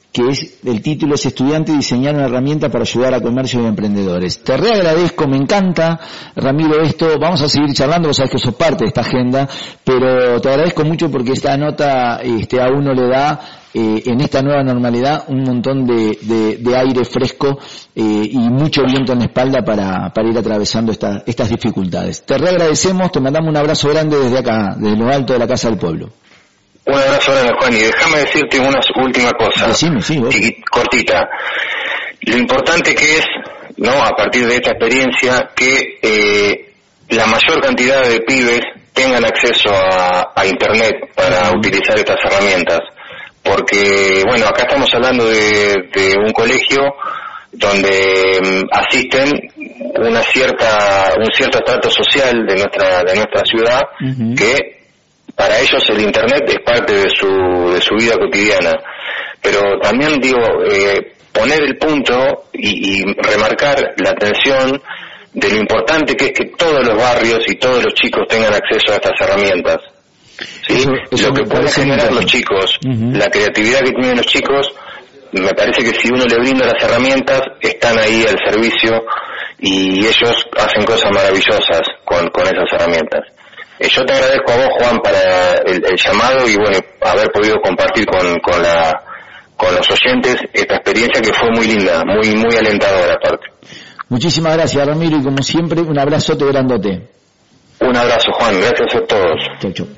que es, el título es Estudiante diseñar una herramienta para ayudar a comercios y emprendedores. Te reagradezco, me encanta, Ramiro, esto, vamos a seguir charlando, vos sabés que sos parte de esta agenda, pero te agradezco mucho porque esta nota este, a uno le da, eh, en esta nueva normalidad, un montón de, de, de aire fresco eh, y mucho viento en la espalda para, para ir atravesando esta, estas dificultades. Te reagradecemos, te mandamos un abrazo grande desde acá, desde lo alto de la Casa del Pueblo. Un abrazo grande, Juan, y déjame decirte una última cosa, Decime, sí, y cortita. Lo importante que es, no, a partir de esta experiencia, que eh, la mayor cantidad de pibes tengan acceso a, a Internet para uh-huh. utilizar estas herramientas. Porque, bueno, acá estamos hablando de, de un colegio donde um, asisten una cierta, un cierto estrato social de nuestra, de nuestra ciudad, uh-huh. que para ellos el Internet es parte de su, de su vida cotidiana. Pero también digo, eh, poner el punto y, y remarcar la atención de lo importante que es que todos los barrios y todos los chicos tengan acceso a estas herramientas. ¿Sí? Eso, eso lo que pueden generar los chicos, uh-huh. la creatividad que tienen los chicos, me parece que si uno le brinda las herramientas, están ahí al servicio y ellos hacen cosas maravillosas con, con esas herramientas. Yo te agradezco a vos, Juan, para el, el llamado y bueno, haber podido compartir con, con la, con los oyentes esta experiencia que fue muy linda, muy, muy alentadora aparte. Muchísimas gracias, Ramiro, y como siempre, un abrazote grandote. Un abrazo, Juan, gracias a todos. Chau, chau.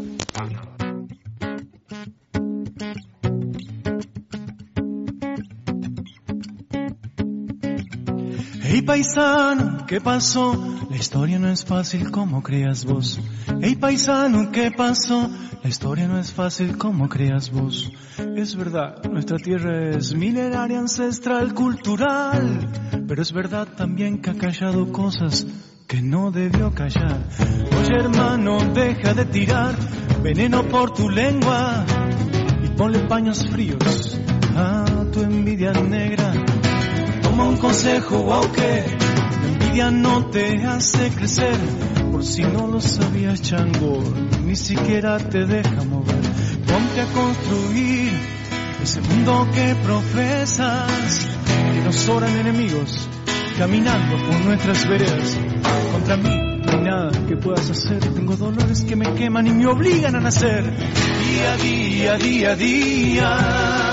Hey paisano, ¿qué pasó? La historia no es fácil como creas vos. Hey paisano, ¿qué pasó? La historia no es fácil como creas vos. Es verdad, nuestra tierra es milenaria, ancestral, cultural. Pero es verdad también que ha callado cosas que no debió callar. Oye hermano, deja de tirar veneno por tu lengua y ponle paños fríos a tu envidia negra. Toma un consejo, wow, que la envidia no te hace crecer. Por si no lo sabías, chango, ni siquiera te deja mover. Ponte a construir ese mundo que profesas, que nos oran enemigos, caminando por nuestras veredas. Contra mí no hay nada que puedas hacer. Tengo dolores que me queman y me obligan a nacer. Día a día, día a día.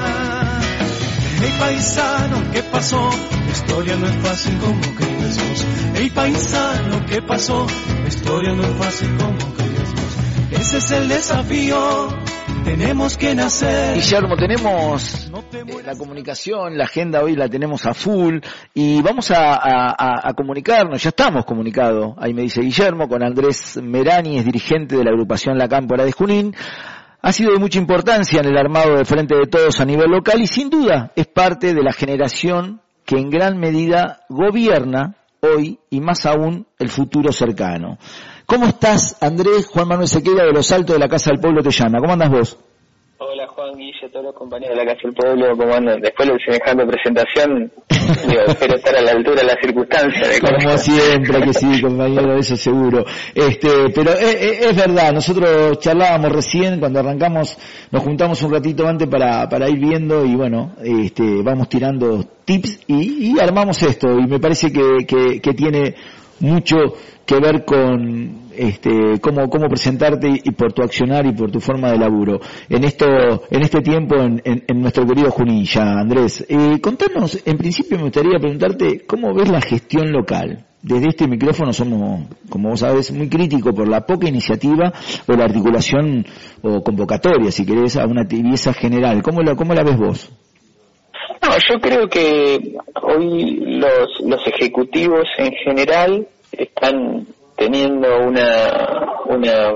Hey paisano, ¿qué pasó? La historia no es fácil como crees vos. Hey paisano, ¿qué pasó? La historia no es fácil como crees vos. Ese es el desafío, tenemos que nacer. Guillermo, tenemos eh, la comunicación, la agenda hoy la tenemos a full y vamos a, a, a comunicarnos, ya estamos comunicados, ahí me dice Guillermo, con Andrés Merani, es dirigente de la agrupación La Cámpora de Junín. Ha sido de mucha importancia en el armado de Frente de Todos a nivel local y sin duda es parte de la generación que en gran medida gobierna hoy y más aún el futuro cercano. ¿Cómo estás, Andrés? Juan Manuel Sequeira de Los Altos de la Casa del Pueblo te llama. ¿Cómo andas vos? Hola Juan, Guille, todos los compañeros de la Casa del Pueblo, ¿cómo andan? Después de semejante presentación, digo, espero estar a la altura de las circunstancias. De Como siempre que sí, compañero, eso seguro. Este, pero es, es verdad, nosotros charlábamos recién, cuando arrancamos, nos juntamos un ratito antes para, para ir viendo y bueno, este, vamos tirando tips y, y armamos esto y me parece que, que, que tiene mucho que ver con este cómo cómo presentarte y por tu accionar y por tu forma de laburo en esto en este tiempo en, en, en nuestro querido Junín ya, Andrés. Eh, contanos, en principio me gustaría preguntarte cómo ves la gestión local. Desde este micrófono somos, como vos sabés, muy críticos por la poca iniciativa o la articulación o convocatoria, si querés, a una tibieza general. ¿Cómo la, cómo la ves vos? No, yo creo que hoy los, los ejecutivos en general están teniendo una, una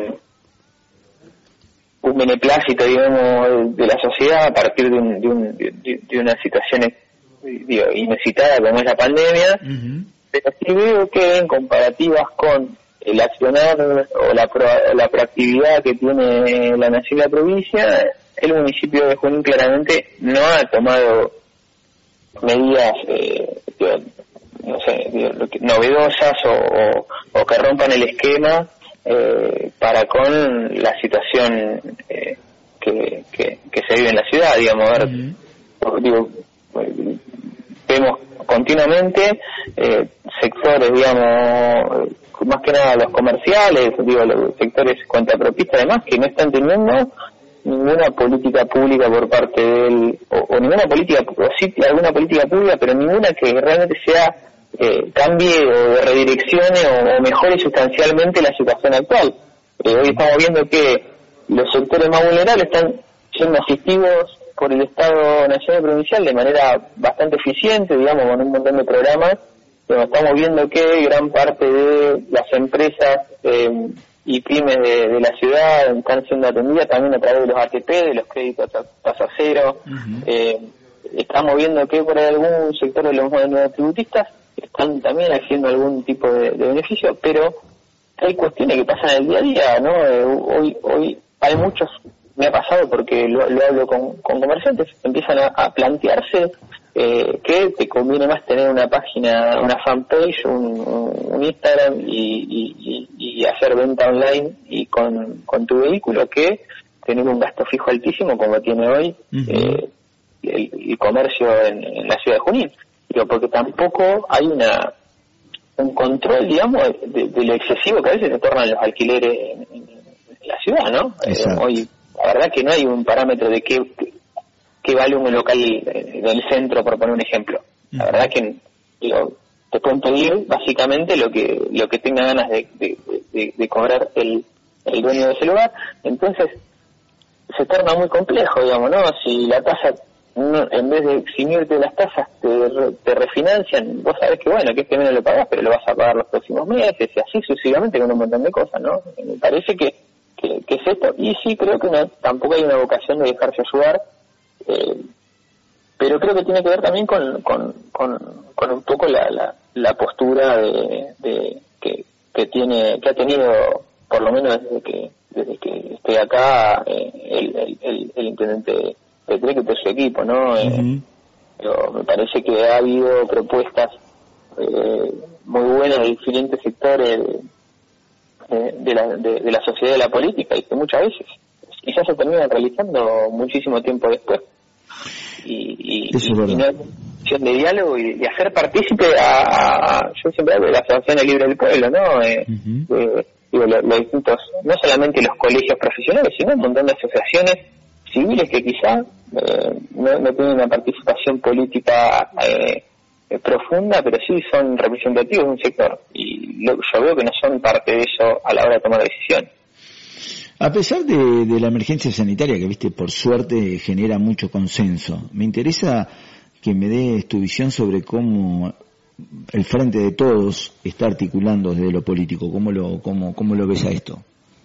un beneplácito, digamos, de la sociedad a partir de, un, de, un, de, de una situación digo, inusitada como es la pandemia, uh-huh. Pero sí veo que en comparativas con el accionar o la, pro, la proactividad que tiene la nación y la provincia, el municipio de Junín claramente no ha tomado medidas eh, digo, no sé, digo, novedosas o, o, o que rompan el esquema eh, para con la situación eh, que, que, que se vive en la ciudad, digamos. A ver, uh-huh. digo, vemos continuamente eh, sectores, digamos, más que nada los comerciales, digo, los sectores cuentapropistas además, que no están teniendo ninguna política pública por parte de él, o, o ninguna política, o sí alguna política pública, pero ninguna que realmente sea eh, cambie o redireccione o, o mejore sustancialmente la situación actual. Eh, hoy estamos viendo que los sectores más vulnerables están siendo asistidos por el Estado nacional y provincial de manera bastante eficiente, digamos, con un montón de programas, pero estamos viendo que gran parte de las empresas eh, y pymes de, de la ciudad están siendo atendidas también a través de los A T P, de los créditos a tasa cero. Uh-huh. eh, estamos viendo que por algún sector de los monotributistas están también haciendo algún tipo de, de beneficio, pero hay cuestiones que pasan en el día a día, ¿no? Eh, hoy hoy hay muchos, me ha pasado porque lo, lo hablo con, con comerciantes, empiezan a, a plantearse eh, que te conviene más tener una página, una fanpage, un, un Instagram y, y, y hacer venta online y con, con tu vehículo que tener un gasto fijo altísimo como tiene hoy uh-huh. eh, el, el comercio en, en la ciudad de Junín. Digo, porque tampoco hay una un control, digamos, de, de lo excesivo que a veces se tornan los alquileres en, en, en la ciudad, ¿no? Eh, hoy, la verdad que no hay un parámetro de qué, qué vale un local del centro, por poner un ejemplo. La verdad que digo, te pueden pedir básicamente lo que lo que tenga ganas de, de, de, de cobrar el, el dueño de ese lugar. Entonces, se torna muy complejo, digamos, ¿no? Si la tasa, no, en vez de eximirte las tasas, te, te refinancian, vos sabés que bueno, que este mes no lo pagás, pero lo vas a pagar los próximos meses, y así sucesivamente con un montón de cosas, ¿no? Me parece que, que, que es esto, y sí creo que no, tampoco hay una vocación de dejarse ayudar, eh, pero creo que tiene que ver también con con, con, con un poco la, la, la postura de, de que, que tiene, que ha tenido, por lo menos desde que desde que estoy acá, eh, el, el, el, el intendente Petre, que por su equipo, ¿no? Uh-huh. Eh, pero me parece que ha habido propuestas eh, muy buenas de diferentes sectores de, de, la, de, de la sociedad y de la política, y que muchas veces quizás se terminan realizando muchísimo tiempo después. Y, y, y, y no hay opción de diálogo y de hacer partícipe a, a, yo siempre hablo de la Asociación Libre del Pueblo, ¿no? Eh, uh-huh. eh, digo, los, los distintos, no solamente los colegios profesionales, sino un montón de asociaciones civiles que quizá eh, no, no tienen una participación política eh, eh, profunda, pero sí son representativos de un sector, y lo, yo veo que no son parte de eso a la hora de tomar decisiones. A pesar de, de la emergencia sanitaria, que viste por suerte genera mucho consenso, me interesa que me des tu visión sobre cómo el Frente de Todos está articulando desde lo político. ¿Cómo lo cómo, cómo lo ves a esto?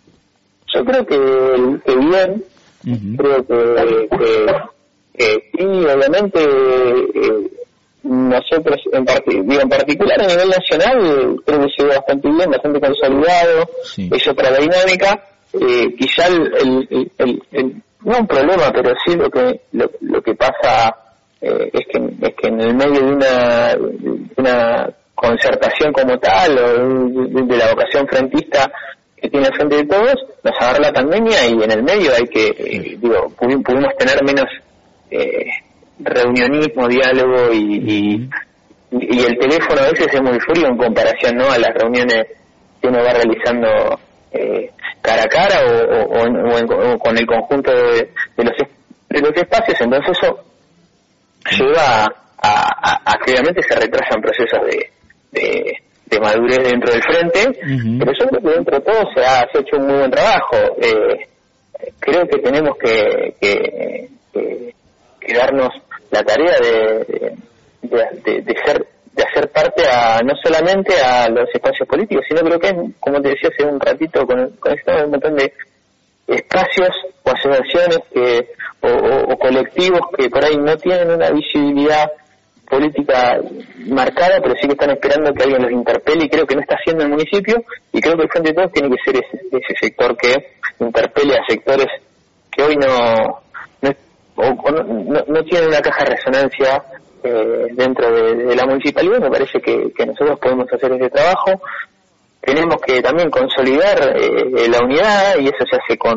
Yo creo que, que bien, uh-huh. creo que, que, que sí, obviamente eh, nosotros en, part- digo, en particular a nivel nacional creo que se ve bastante bien, bastante consolidado, sí. Eso para la dinámica. Eh, quizá el, el, el, el, el, no un problema, pero sí lo que lo, lo que pasa eh, es que es que en el medio de una, de una concertación como tal o de, de la vocación frentista que tiene el Frente de Todos, nos agarró la pandemia y en el medio hay que eh, digo pudimos, pudimos tener menos eh, reunionismo, diálogo y, y y el teléfono a veces es muy frío en comparación, ¿no?, a las reuniones que uno va realizando eh, cara a cara o, o, o, en, o, en, o con el conjunto de, de los de los espacios. Entonces eso lleva a, a, a que obviamente se retrasan procesos de, de, de madurez dentro del frente, uh-huh. Pero yo creo que dentro de todo se ha, se ha hecho un muy buen trabajo. Eh, creo que tenemos que, que, que, que darnos la tarea de, de, de, de ser de hacer parte a no solamente a los espacios políticos, sino creo que es, como te decía hace un ratito, con, con esto, un montón de espacios o asociaciones que, o, o, o colectivos que por ahí no tienen una visibilidad política marcada, pero sí que están esperando que alguien los interpele, y creo que no está haciendo el municipio, y creo que el Frente de Todos tiene que ser ese, ese sector que interpele a sectores que hoy no no, o, o no, no, no tienen una caja de resonancia Eh, dentro de, de la municipalidad. Me parece que, que nosotros podemos hacer ese trabajo. Tenemos que también consolidar eh, la unidad, y eso se hace con,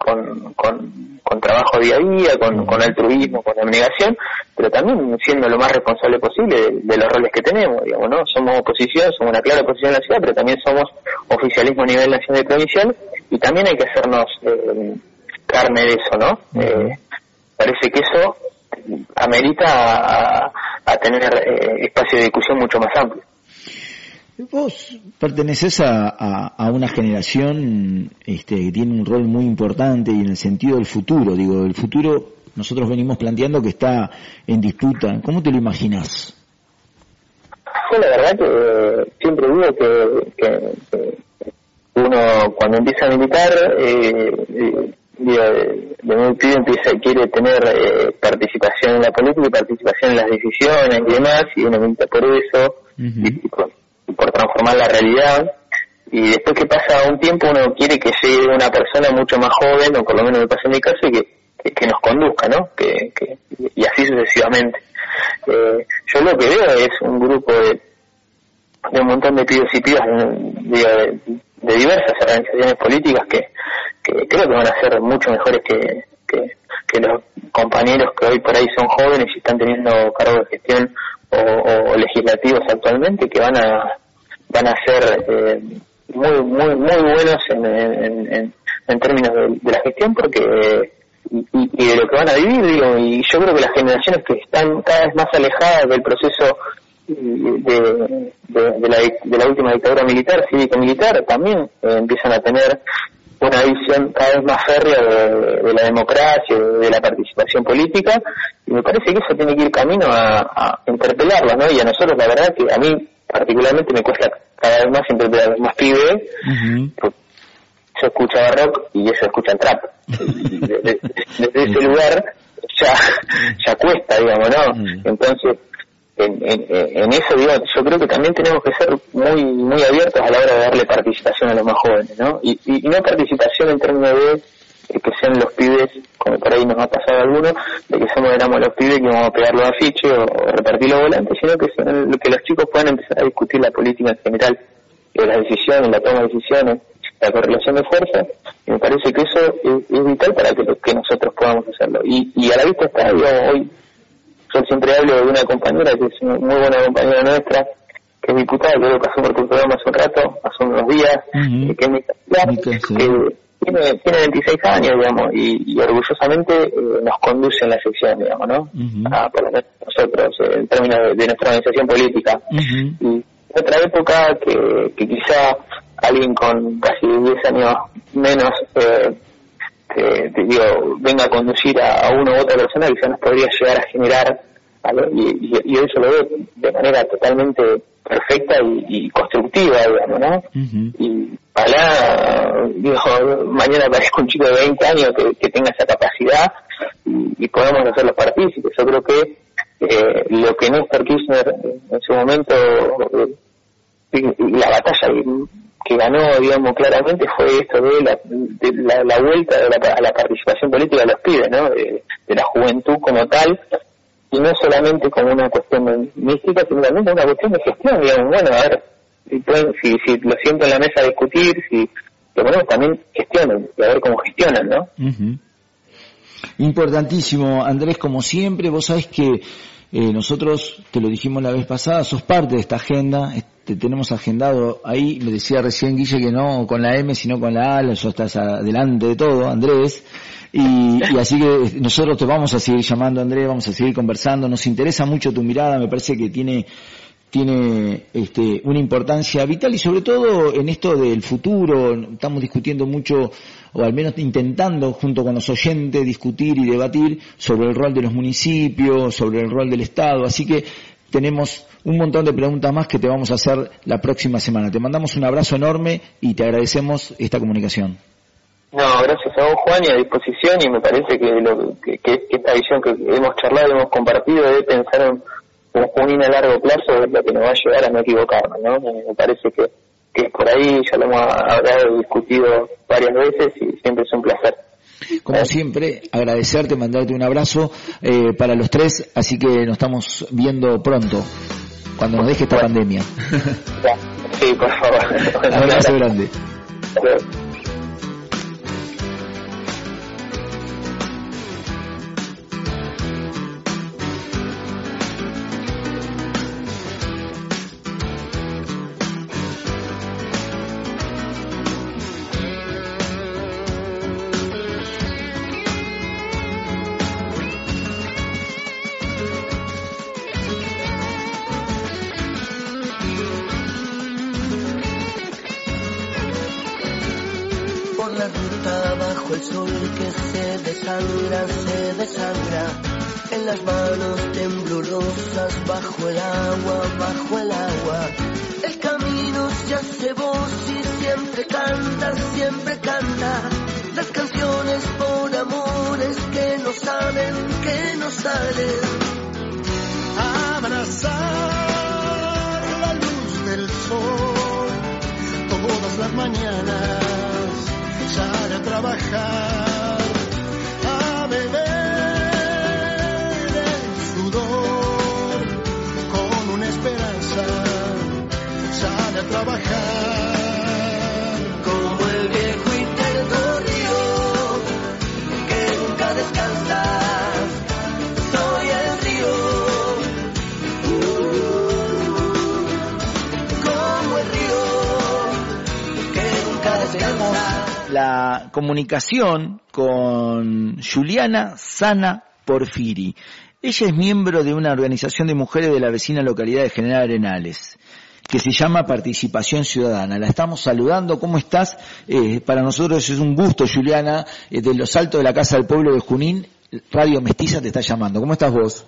con, con, con trabajo día a día, con, con altruismo, con abnegación, pero también siendo lo más responsable posible de, de los roles que tenemos, digamos, ¿no? Somos oposición, somos una clara oposición en la ciudad, pero también somos oficialismo a nivel nacional y provincial, y también hay que hacernos eh, carne de eso, ¿no? Uh-huh. Eh, parece que eso amerita a, a tener eh, espacio de discusión mucho más amplio. Vos pertenecés a, a, a una generación este, que tiene un rol muy importante y en el sentido del futuro, digo, el futuro nosotros venimos planteando que está en disputa. ¿Cómo te lo imaginás? Yo la verdad que siempre digo que, que, que uno cuando empieza a militar, eh, eh, digo, de muy pibe empieza quiere tener eh, participación en la política y participación en las decisiones y demás, y uno milita por eso, uh-huh. y, y por, por transformar la realidad, y después que pasa un tiempo uno quiere que llegue una persona mucho más joven, o por lo menos me pasa en mi caso, y que, que, que nos conduzca, ¿no? Que, que, y así sucesivamente. Eh, yo lo que veo es un grupo de, de un montón de pibes y pibas de, de, de diversas organizaciones políticas que, que creo que van a ser mucho mejores que, que, que los compañeros que hoy por ahí son jóvenes y están teniendo cargos de gestión o, o legislativos actualmente, que van a van a ser eh, muy muy muy buenos en, en, en, en términos de, de la gestión, porque y, y de lo que van a vivir, digo, y yo creo que las generaciones que están cada vez más alejadas del proceso de, de, de, la, de la última dictadura militar, cívico-militar, también eh, empiezan a tener una visión cada vez más férrea de, de la democracia, de la participación política, y me parece que eso tiene que ir camino a, a interpelarla, ¿no? Y a nosotros, la verdad que a mí particularmente me cuesta cada vez más interpelar a los más pibes, uh-huh. porque yo escuchaba rock y ellos escuchan trap. Y desde, desde, desde ese lugar ya, ya cuesta, digamos, ¿no? Uh-huh. Entonces, en, en, en eso, digo, yo creo que también tenemos que ser muy muy abiertos a la hora de darle participación a los más jóvenes, ¿no? Y, y, y no participación en términos de eh, que sean los pibes, como por ahí nos ha pasado a algunos, de que somos éramos los pibes que vamos a pegar los afiches o, o repartir los volantes, sino que, sean, que los chicos puedan empezar a discutir la política en general, eh, las decisiones, la toma de decisiones, la correlación de fuerzas, y me parece que eso es, es vital para que, que nosotros podamos hacerlo. Y, y a la vista está, digamos, hoy yo siempre hablo de una compañera que es una muy buena compañera nuestra, que es diputada, que creo que pasó por tu programa hace un rato, hace unos días, uh-huh. que es mi que sí. tiene, tiene veintiséis años, digamos, y, y orgullosamente eh, nos conduce en la sección, digamos, ¿no? Uh-huh. A, por lo menos nosotros, eh, en términos de, de nuestra organización política. Uh-huh. Y en otra época que, que quizá alguien con casi diez años menos eh, que, te digo, venga a conducir a, a una u otra persona, quizás nos podría llegar a generar, ¿vale? y, y, y eso lo veo de manera totalmente perfecta y, y constructiva, digamos, ¿no? Uh-huh. Y ojalá, digo, mañana aparezca un chico de veinte años que, que tenga esa capacidad y, y podamos hacer los partícipes. Yo creo que eh, lo que Néstor Kirchner en su momento, eh, la batalla que ganó, digamos, claramente fue esto de la, de la, la vuelta de la, a la participación política de los pibes, ¿no? De, de la juventud como tal, y no solamente como una cuestión mística, sino también como una cuestión de gestión, digamos. Bueno, a ver, si, pueden, si, si lo siento en la mesa a discutir, si lo ponemos también gestionen, y a ver cómo gestionan, ¿no? Uh-huh. Importantísimo, Andrés, como siempre, vos sabés que Eh, nosotros, te lo dijimos la vez pasada, sos parte de esta agenda, te tenemos agendado ahí, me decía recién Guille que no con la M, sino con la A, eso estás adelante de todo, Andrés, y, y así que nosotros te vamos a seguir llamando, Andrés, vamos a seguir conversando, nos interesa mucho tu mirada, me parece que tiene tiene este, una importancia vital y sobre todo en esto del futuro, estamos discutiendo mucho, o al menos intentando junto con los oyentes discutir y debatir sobre el rol de los municipios, sobre el rol del Estado, así que tenemos un montón de preguntas más que te vamos a hacer la próxima semana. Te mandamos un abrazo enorme y te agradecemos esta comunicación. No, gracias a vos, Juan, y a disposición, y me parece que, lo, que, que esta visión que hemos charlado y hemos compartido de pensar en un Junín a largo plazo es lo que nos va a llevar a no equivocarnos, ¿no? Me parece que, que por ahí ya lo hemos hablado y discutido varias veces y siempre es un placer. Como ¿Eh? siempre, agradecerte, mandarte un abrazo eh, para los tres, así que nos estamos viendo pronto, cuando nos deje esta bueno. pandemia. Sí, por favor. Un abrazo grande. bajo el sol que se desangra, se desangra, en las manos temblorosas, bajo el agua, bajo el agua. El camino se hace voz y siempre canta, siempre canta, las canciones por amores que no saben, que no salen. Abrazar la luz del sol todas las mañanas, sale a trabajar, a beber el sudor con una esperanza, sale a trabajar como el viejo y terco río que nunca descansa. Soy el río, como el río que nunca descansa. La comunicación con Juliana Sana Porfiri. Ella es miembro de una organización de mujeres de la vecina localidad de General Arenales, que se llama Participación Ciudadana. La estamos saludando. ¿Cómo estás? Eh, para nosotros es un gusto, Juliana, eh, de los altos de la Casa del Pueblo de Junín. Radio Mestiza te está llamando. ¿Cómo estás vos?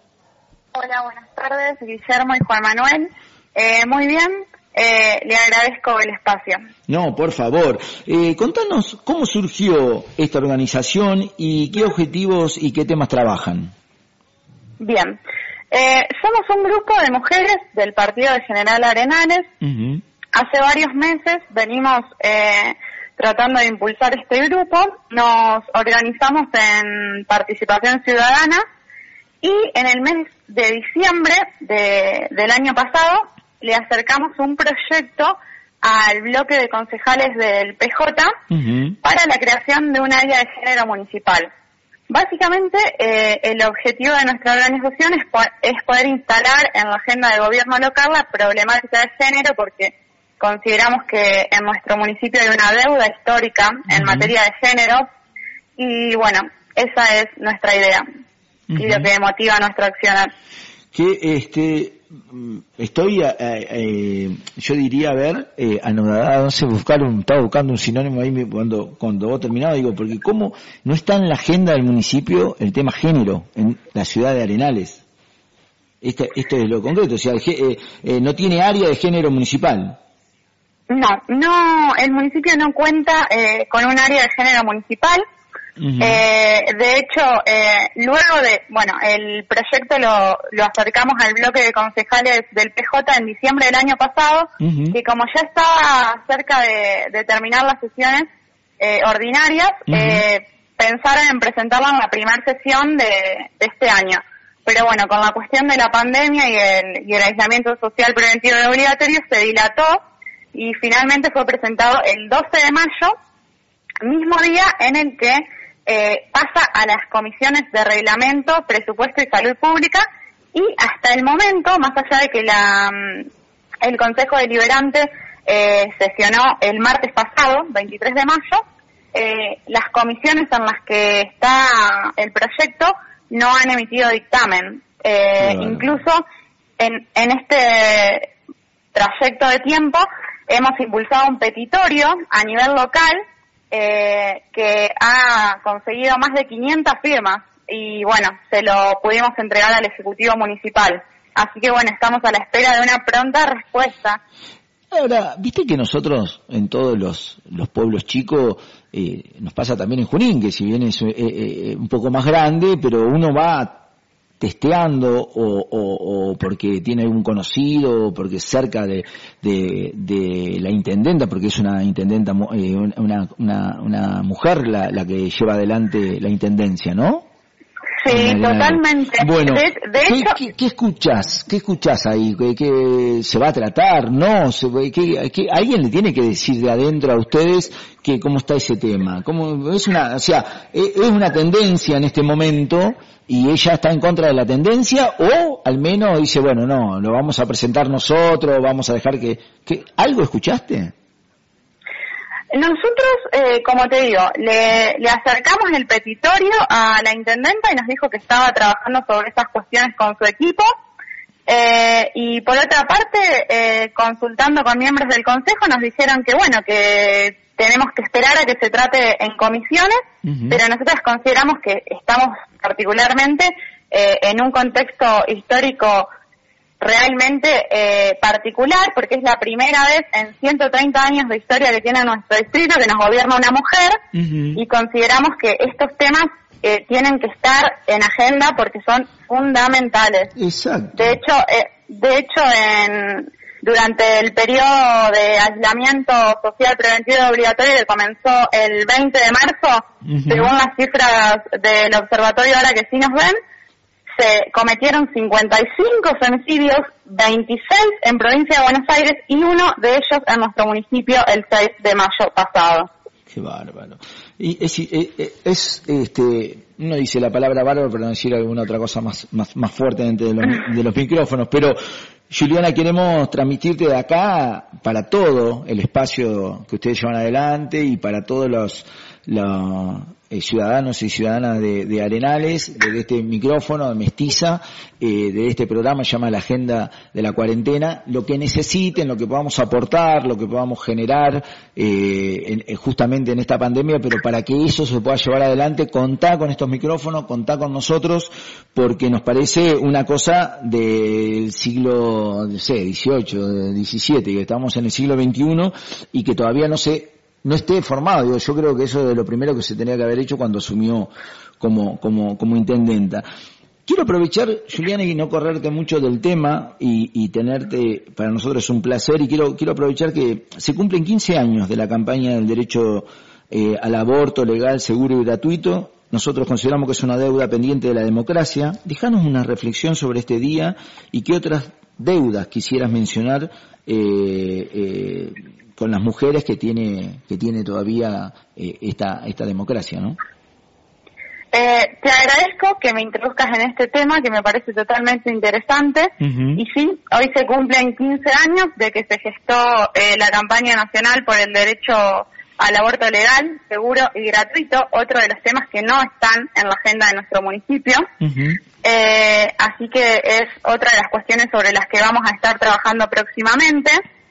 Hola, buenas tardes, Guillermo y Juan Manuel. Eh, muy bien, eh, le agradezco el espacio. No, por favor. Eh, contanos cómo surgió esta organización y qué objetivos y qué temas trabajan. Bien, eh, somos un grupo de mujeres del partido de General Arenales. Uh-huh. Hace varios meses venimos eh, tratando de impulsar este grupo. Nos organizamos en Participación Ciudadana y en el mes de diciembre de, del año pasado le acercamos un proyecto al bloque de concejales del P J Uh-huh. para la creación de un área de género municipal. Básicamente, eh, el objetivo de nuestra organización es, po es poder instalar en la agenda de gobierno local la problemática de género, porque consideramos que en nuestro municipio hay una deuda histórica en Uh-huh. materia de género, y bueno, esa es nuestra idea Uh-huh. y lo que motiva nuestro accionar. Que este estoy eh, eh, yo diría a ver eh, anodada, no sé, buscar un estaba buscando un sinónimo ahí cuando cuando vos terminabas, digo, porque cómo no está en la agenda del municipio el tema género en la ciudad de Arenales. Este, esto es lo concreto, o sea, el, eh, eh, no tiene área de género municipal. No, no, el municipio no cuenta eh, con un área de género municipal. Uh-huh. Eh, de hecho, eh, luego de, bueno, el proyecto lo, lo acercamos al bloque de concejales del P J en diciembre del año pasado, Uh-huh. que como ya estaba cerca de, de terminar las sesiones eh, ordinarias, Uh-huh. eh, pensaron en presentarla en la primera sesión de, de este año. Pero bueno, con la cuestión de la pandemia y el, y el aislamiento social preventivo y obligatorio se dilató y finalmente fue presentado el doce de mayo, mismo día en el que eh, pasa a las comisiones de reglamento, presupuesto y salud pública, y hasta el momento, más allá de que la el Consejo Deliberante eh, sesionó el martes pasado, veintitrés de mayo, eh, las comisiones en las que está el proyecto no han emitido dictamen. Eh, Claro. Incluso en, en este trayecto de tiempo hemos impulsado un petitorio a nivel local eh, que ha conseguido más de quinientas firmas y bueno, se lo pudimos entregar al Ejecutivo Municipal. Así que bueno, estamos a la espera de una pronta respuesta. Ahora, viste que nosotros en todos los, los pueblos chicos, eh, nos pasa también en Junín, que si bien es eh, eh, un poco más grande, pero uno va testeando o, o, o porque tiene algún conocido, o porque es cerca de, de, de la intendenta, porque es una intendenta, eh, una, una, una mujer la, la que lleva adelante la intendencia, ¿no? Sí, totalmente. Bueno, de, de ¿qué, hecho, qué, qué escuchás? ¿Qué escuchás ahí? ¿Qué, qué se va a tratar? ¿No? Se, qué, qué, ¿Alguien le tiene que decir de adentro a ustedes que cómo está ese tema? ¿Cómo, es una, o sea, es una tendencia en este momento y ella está en contra de la tendencia o al menos dice, bueno, no, lo vamos a presentar nosotros, vamos a dejar que... que ¿algo escuchaste? nosotros, eh, como te digo, le, le acercamos el petitorio a la intendenta y nos dijo que estaba trabajando sobre estas cuestiones con su equipo. Eh, y por otra parte, eh, consultando con miembros del Consejo, nos dijeron que bueno, que tenemos que esperar a que se trate en comisiones, uh-huh. pero nosotros consideramos que estamos particularmente eh, en un contexto histórico realmente eh, particular, porque es la primera vez en ciento treinta años de historia que tiene nuestro distrito que nos gobierna una mujer, uh-huh. y consideramos que estos temas eh, tienen que estar en agenda porque son fundamentales. Exacto. De hecho, eh, de hecho, en durante el periodo de aislamiento social preventivo y obligatorio que comenzó el veinte de marzo, uh-huh. según las cifras del observatorio ahora que sí nos ven, se cometieron cincuenta y cinco femicidios, veintiséis en provincia de Buenos Aires y uno de ellos en nuestro municipio el seis de mayo pasado. Qué bárbaro. Y es, es, es este, uno dice la palabra bárbaro, pero no decir alguna otra cosa más, más, más fuerte dentro de los, de los micrófonos, pero Juliana, queremos transmitirte de acá para todo el espacio que ustedes llevan adelante y para todos los, los eh, ciudadanos y ciudadanas de, de Arenales, de este micrófono de Mestiza, eh, de este programa llama La Agenda de la Cuarentena, lo que necesiten, lo que podamos aportar, lo que podamos generar eh, en, justamente en esta pandemia, pero para que eso se pueda llevar adelante, contá con estos micrófonos, contá con nosotros, porque nos parece una cosa del siglo, no sé, dieciocho, diecisiete, que estamos en el siglo veintiuno y que todavía no se no esté formado. Digo, yo creo que eso es lo primero que se tenía que haber hecho cuando asumió como como como intendenta. Quiero aprovechar, Juliana, y no correrte mucho del tema y, y tenerte, para nosotros es un placer, y quiero quiero aprovechar que se cumplen quince años de la campaña del derecho eh, al aborto legal, seguro y gratuito. Nosotros consideramos que es una deuda pendiente de la democracia. Dejanos una reflexión sobre este día y qué otras deudas quisieras mencionar eh, eh, con las mujeres que tiene que tiene todavía eh, esta esta democracia, ¿no? Eh, te agradezco que me introduzcas en este tema que me parece totalmente interesante. Uh-huh. Y sí, hoy se cumplen quince años de que se gestó eh, la campaña nacional por el derecho al aborto legal, seguro y gratuito, otro de los temas que no están en la agenda de nuestro municipio. Uh-huh. Eh, así que es otra de las cuestiones sobre las que vamos a estar trabajando próximamente.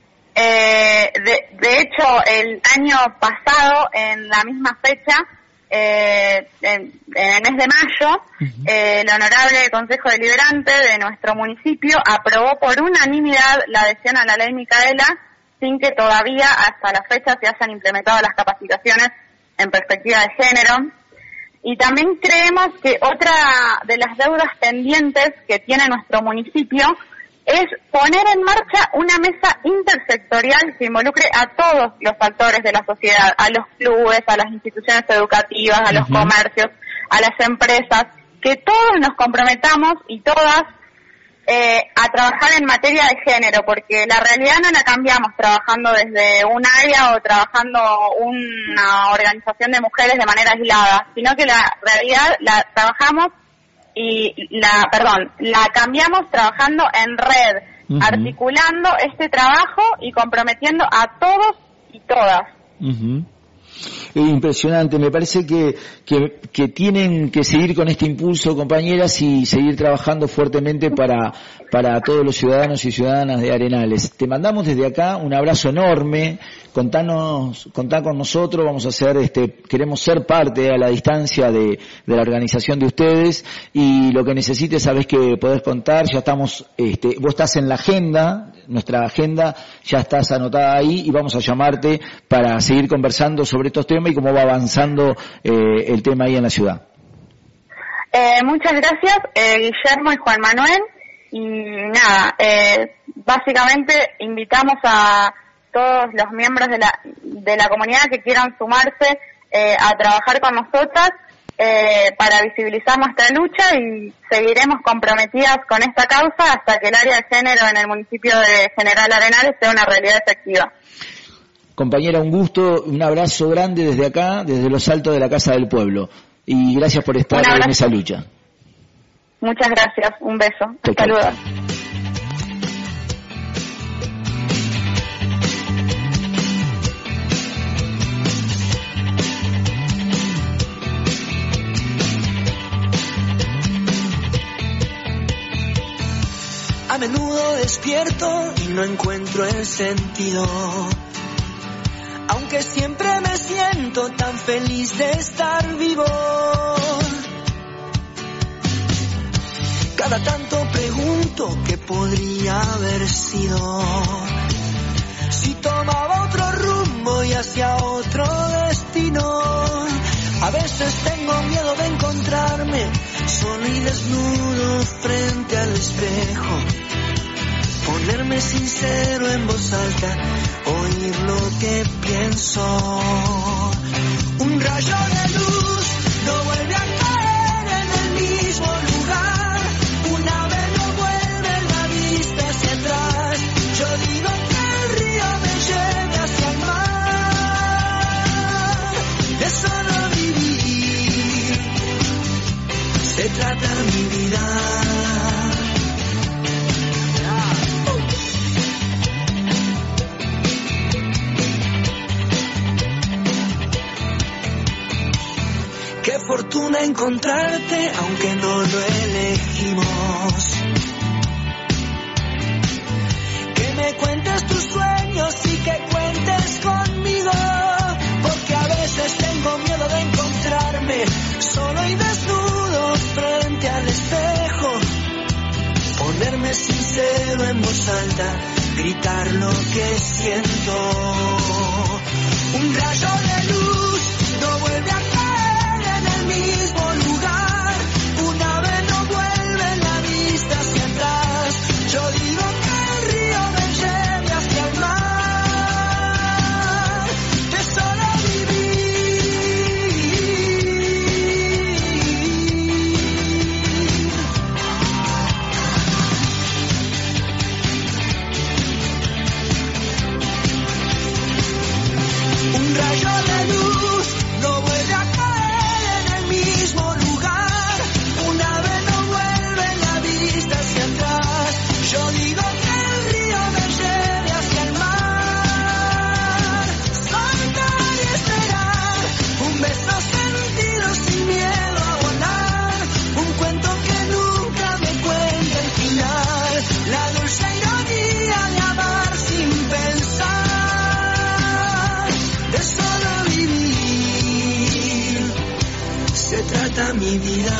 Eh, de, de hecho, el año pasado, en la misma fecha, eh, en, en el mes de mayo, uh-huh. eh, el Honorable Consejo Deliberante de nuestro municipio aprobó por unanimidad la adhesión a la Ley Micaela, sin que todavía hasta la fecha se hayan implementado las capacitaciones en perspectiva de género. Y también creemos que otra de las deudas pendientes que tiene nuestro municipio es poner en marcha una mesa intersectorial que involucre a todos los actores de la sociedad, a los clubes, a las instituciones educativas, a los uh-huh. comercios, a las empresas, que todos nos comprometamos y todas Eh, a trabajar en materia de género, porque la realidad no la cambiamos trabajando desde un área o trabajando una organización de mujeres de manera aislada, sino que la realidad la trabajamos y la, perdón, la cambiamos trabajando en red, uh-huh. articulando este trabajo y comprometiendo a todos y todas. Uh-huh. Impresionante, me parece que, que que tienen que seguir con este impulso, compañeras, y seguir trabajando fuertemente para para todos los ciudadanos y ciudadanas de Arenales. Te mandamos desde acá un abrazo enorme, contanos, contá con nosotros, vamos a hacer, este, queremos ser parte a la distancia de, de la organización de ustedes, y lo que necesites sabés que podés contar, ya estamos, este, vos estás en la agenda, nuestra agenda, ya estás anotada ahí, y vamos a llamarte para seguir conversando sobre estos temas y cómo va avanzando eh, el tema ahí en la ciudad. Eh, muchas gracias, eh, Guillermo y Juan Manuel. Y nada, eh, básicamente invitamos a todos los miembros de la de la comunidad que quieran sumarse eh, a trabajar con nosotras eh, para visibilizar nuestra lucha, y seguiremos comprometidas con esta causa hasta que el área de género en el municipio de General Arenales sea una realidad efectiva. Compañera, un gusto, un abrazo grande desde acá, desde los altos de la Casa del Pueblo, y gracias por estar en esa lucha. Muchas gracias, un beso, hasta luego. A menudo despierto y no encuentro el sentido, aunque siempre me siento tan feliz de estar vivo. Cada tanto pregunto qué podría haber sido, si tomaba otro rumbo y hacia otro destino. A veces tengo miedo de encontrarme solo y desnudo frente al espejo, ponerme sincero en voz alta, oír lo que pienso. Un rayo de luz no vuelve a caer en el mismo lugar, un ave no vuelve la vista hacia atrás. Yo digo que el río me lleve hacia el mar, de solo vivir se trata mi vida. Qué fortuna encontrarte, aunque no lo elegimos. Que me cuentes tus sueños y que cuentes conmigo, porque a veces tengo miedo de encontrarme solo y desnudo frente al espejo, ponerme sincero en voz alta, gritar lo que siento. Un rayo de luz no vuelve a caer mismo lugar, un ave no vuelve la vista hacia atrás. Yo digo que el río me lleve hacia el mar, de solo vivir. Un rayo de luz no vuelve a mismo lugar, un ave no vuelve la vista hacia atrás. Yo digo que el río me lleve hacia el mar, soltar y esperar, un beso sentido sin miedo a volar, un cuento que nunca me cuenta el final, la dulce ironía de amar sin pensar, de solo vivir se trata mi vida.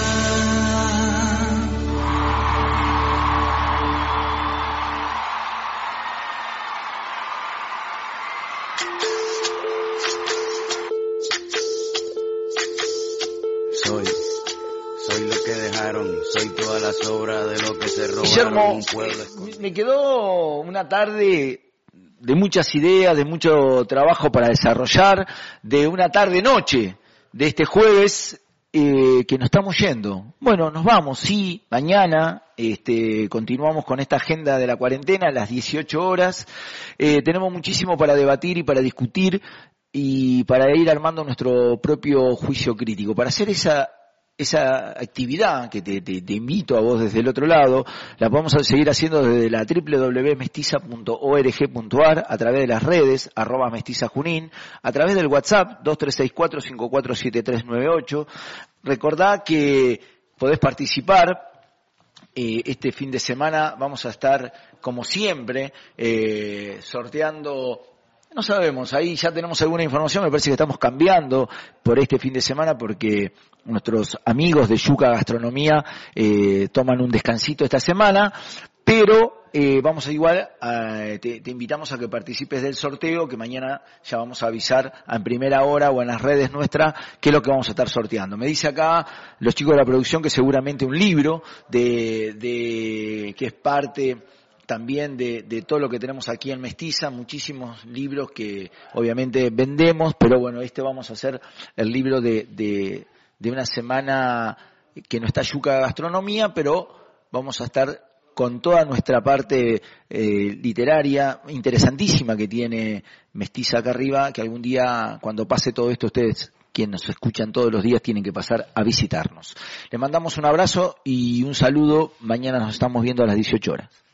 Soy, soy lo que dejaron, soy toda la sobra de lo que se robaron. Guillermo, un pueblo eh, me quedó una tarde de muchas ideas, de mucho trabajo para desarrollar, de una tarde-noche de este jueves. Eh, que nos estamos yendo. Bueno, nos vamos, sí, mañana este, continuamos con esta agenda de la cuarentena a las dieciocho horas. Eh, tenemos muchísimo para debatir y para discutir y para ir armando nuestro propio juicio crítico. Para hacer esa esa actividad que te, te, te invito a vos desde el otro lado, la vamos a seguir haciendo desde la doble u doble u doble u punto mestiza punto org punto ar, a través de las redes, arroba Mestiza Junín, a través del WhatsApp, dos tres seis cuatro cinco cuatro siete tres nueve ocho. Recordá que podés participar. Eh, este fin de semana vamos a estar, como siempre, eh, sorteando. No sabemos, ahí ya tenemos alguna información, me parece que estamos cambiando por este fin de semana porque nuestros amigos de Yuca Gastronomía eh, toman un descansito esta semana, pero eh, vamos a igual, a, te, te invitamos a que participes del sorteo, que mañana ya vamos a avisar en primera hora o en las redes nuestras qué es lo que vamos a estar sorteando. Me dice acá los chicos de la producción que seguramente un libro de, de que es parte también de, de todo lo que tenemos aquí en Mestiza, muchísimos libros que obviamente vendemos, pero bueno, este vamos a hacer el libro de, de, de una semana que no está Yuca Gastronomía, pero vamos a estar con toda nuestra parte eh, literaria interesantísima que tiene Mestiza acá arriba, que algún día, cuando pase todo esto, ustedes, quienes nos escuchan todos los días, tienen que pasar a visitarnos. Les mandamos un abrazo y un saludo. Mañana nos estamos viendo a las dieciocho horas.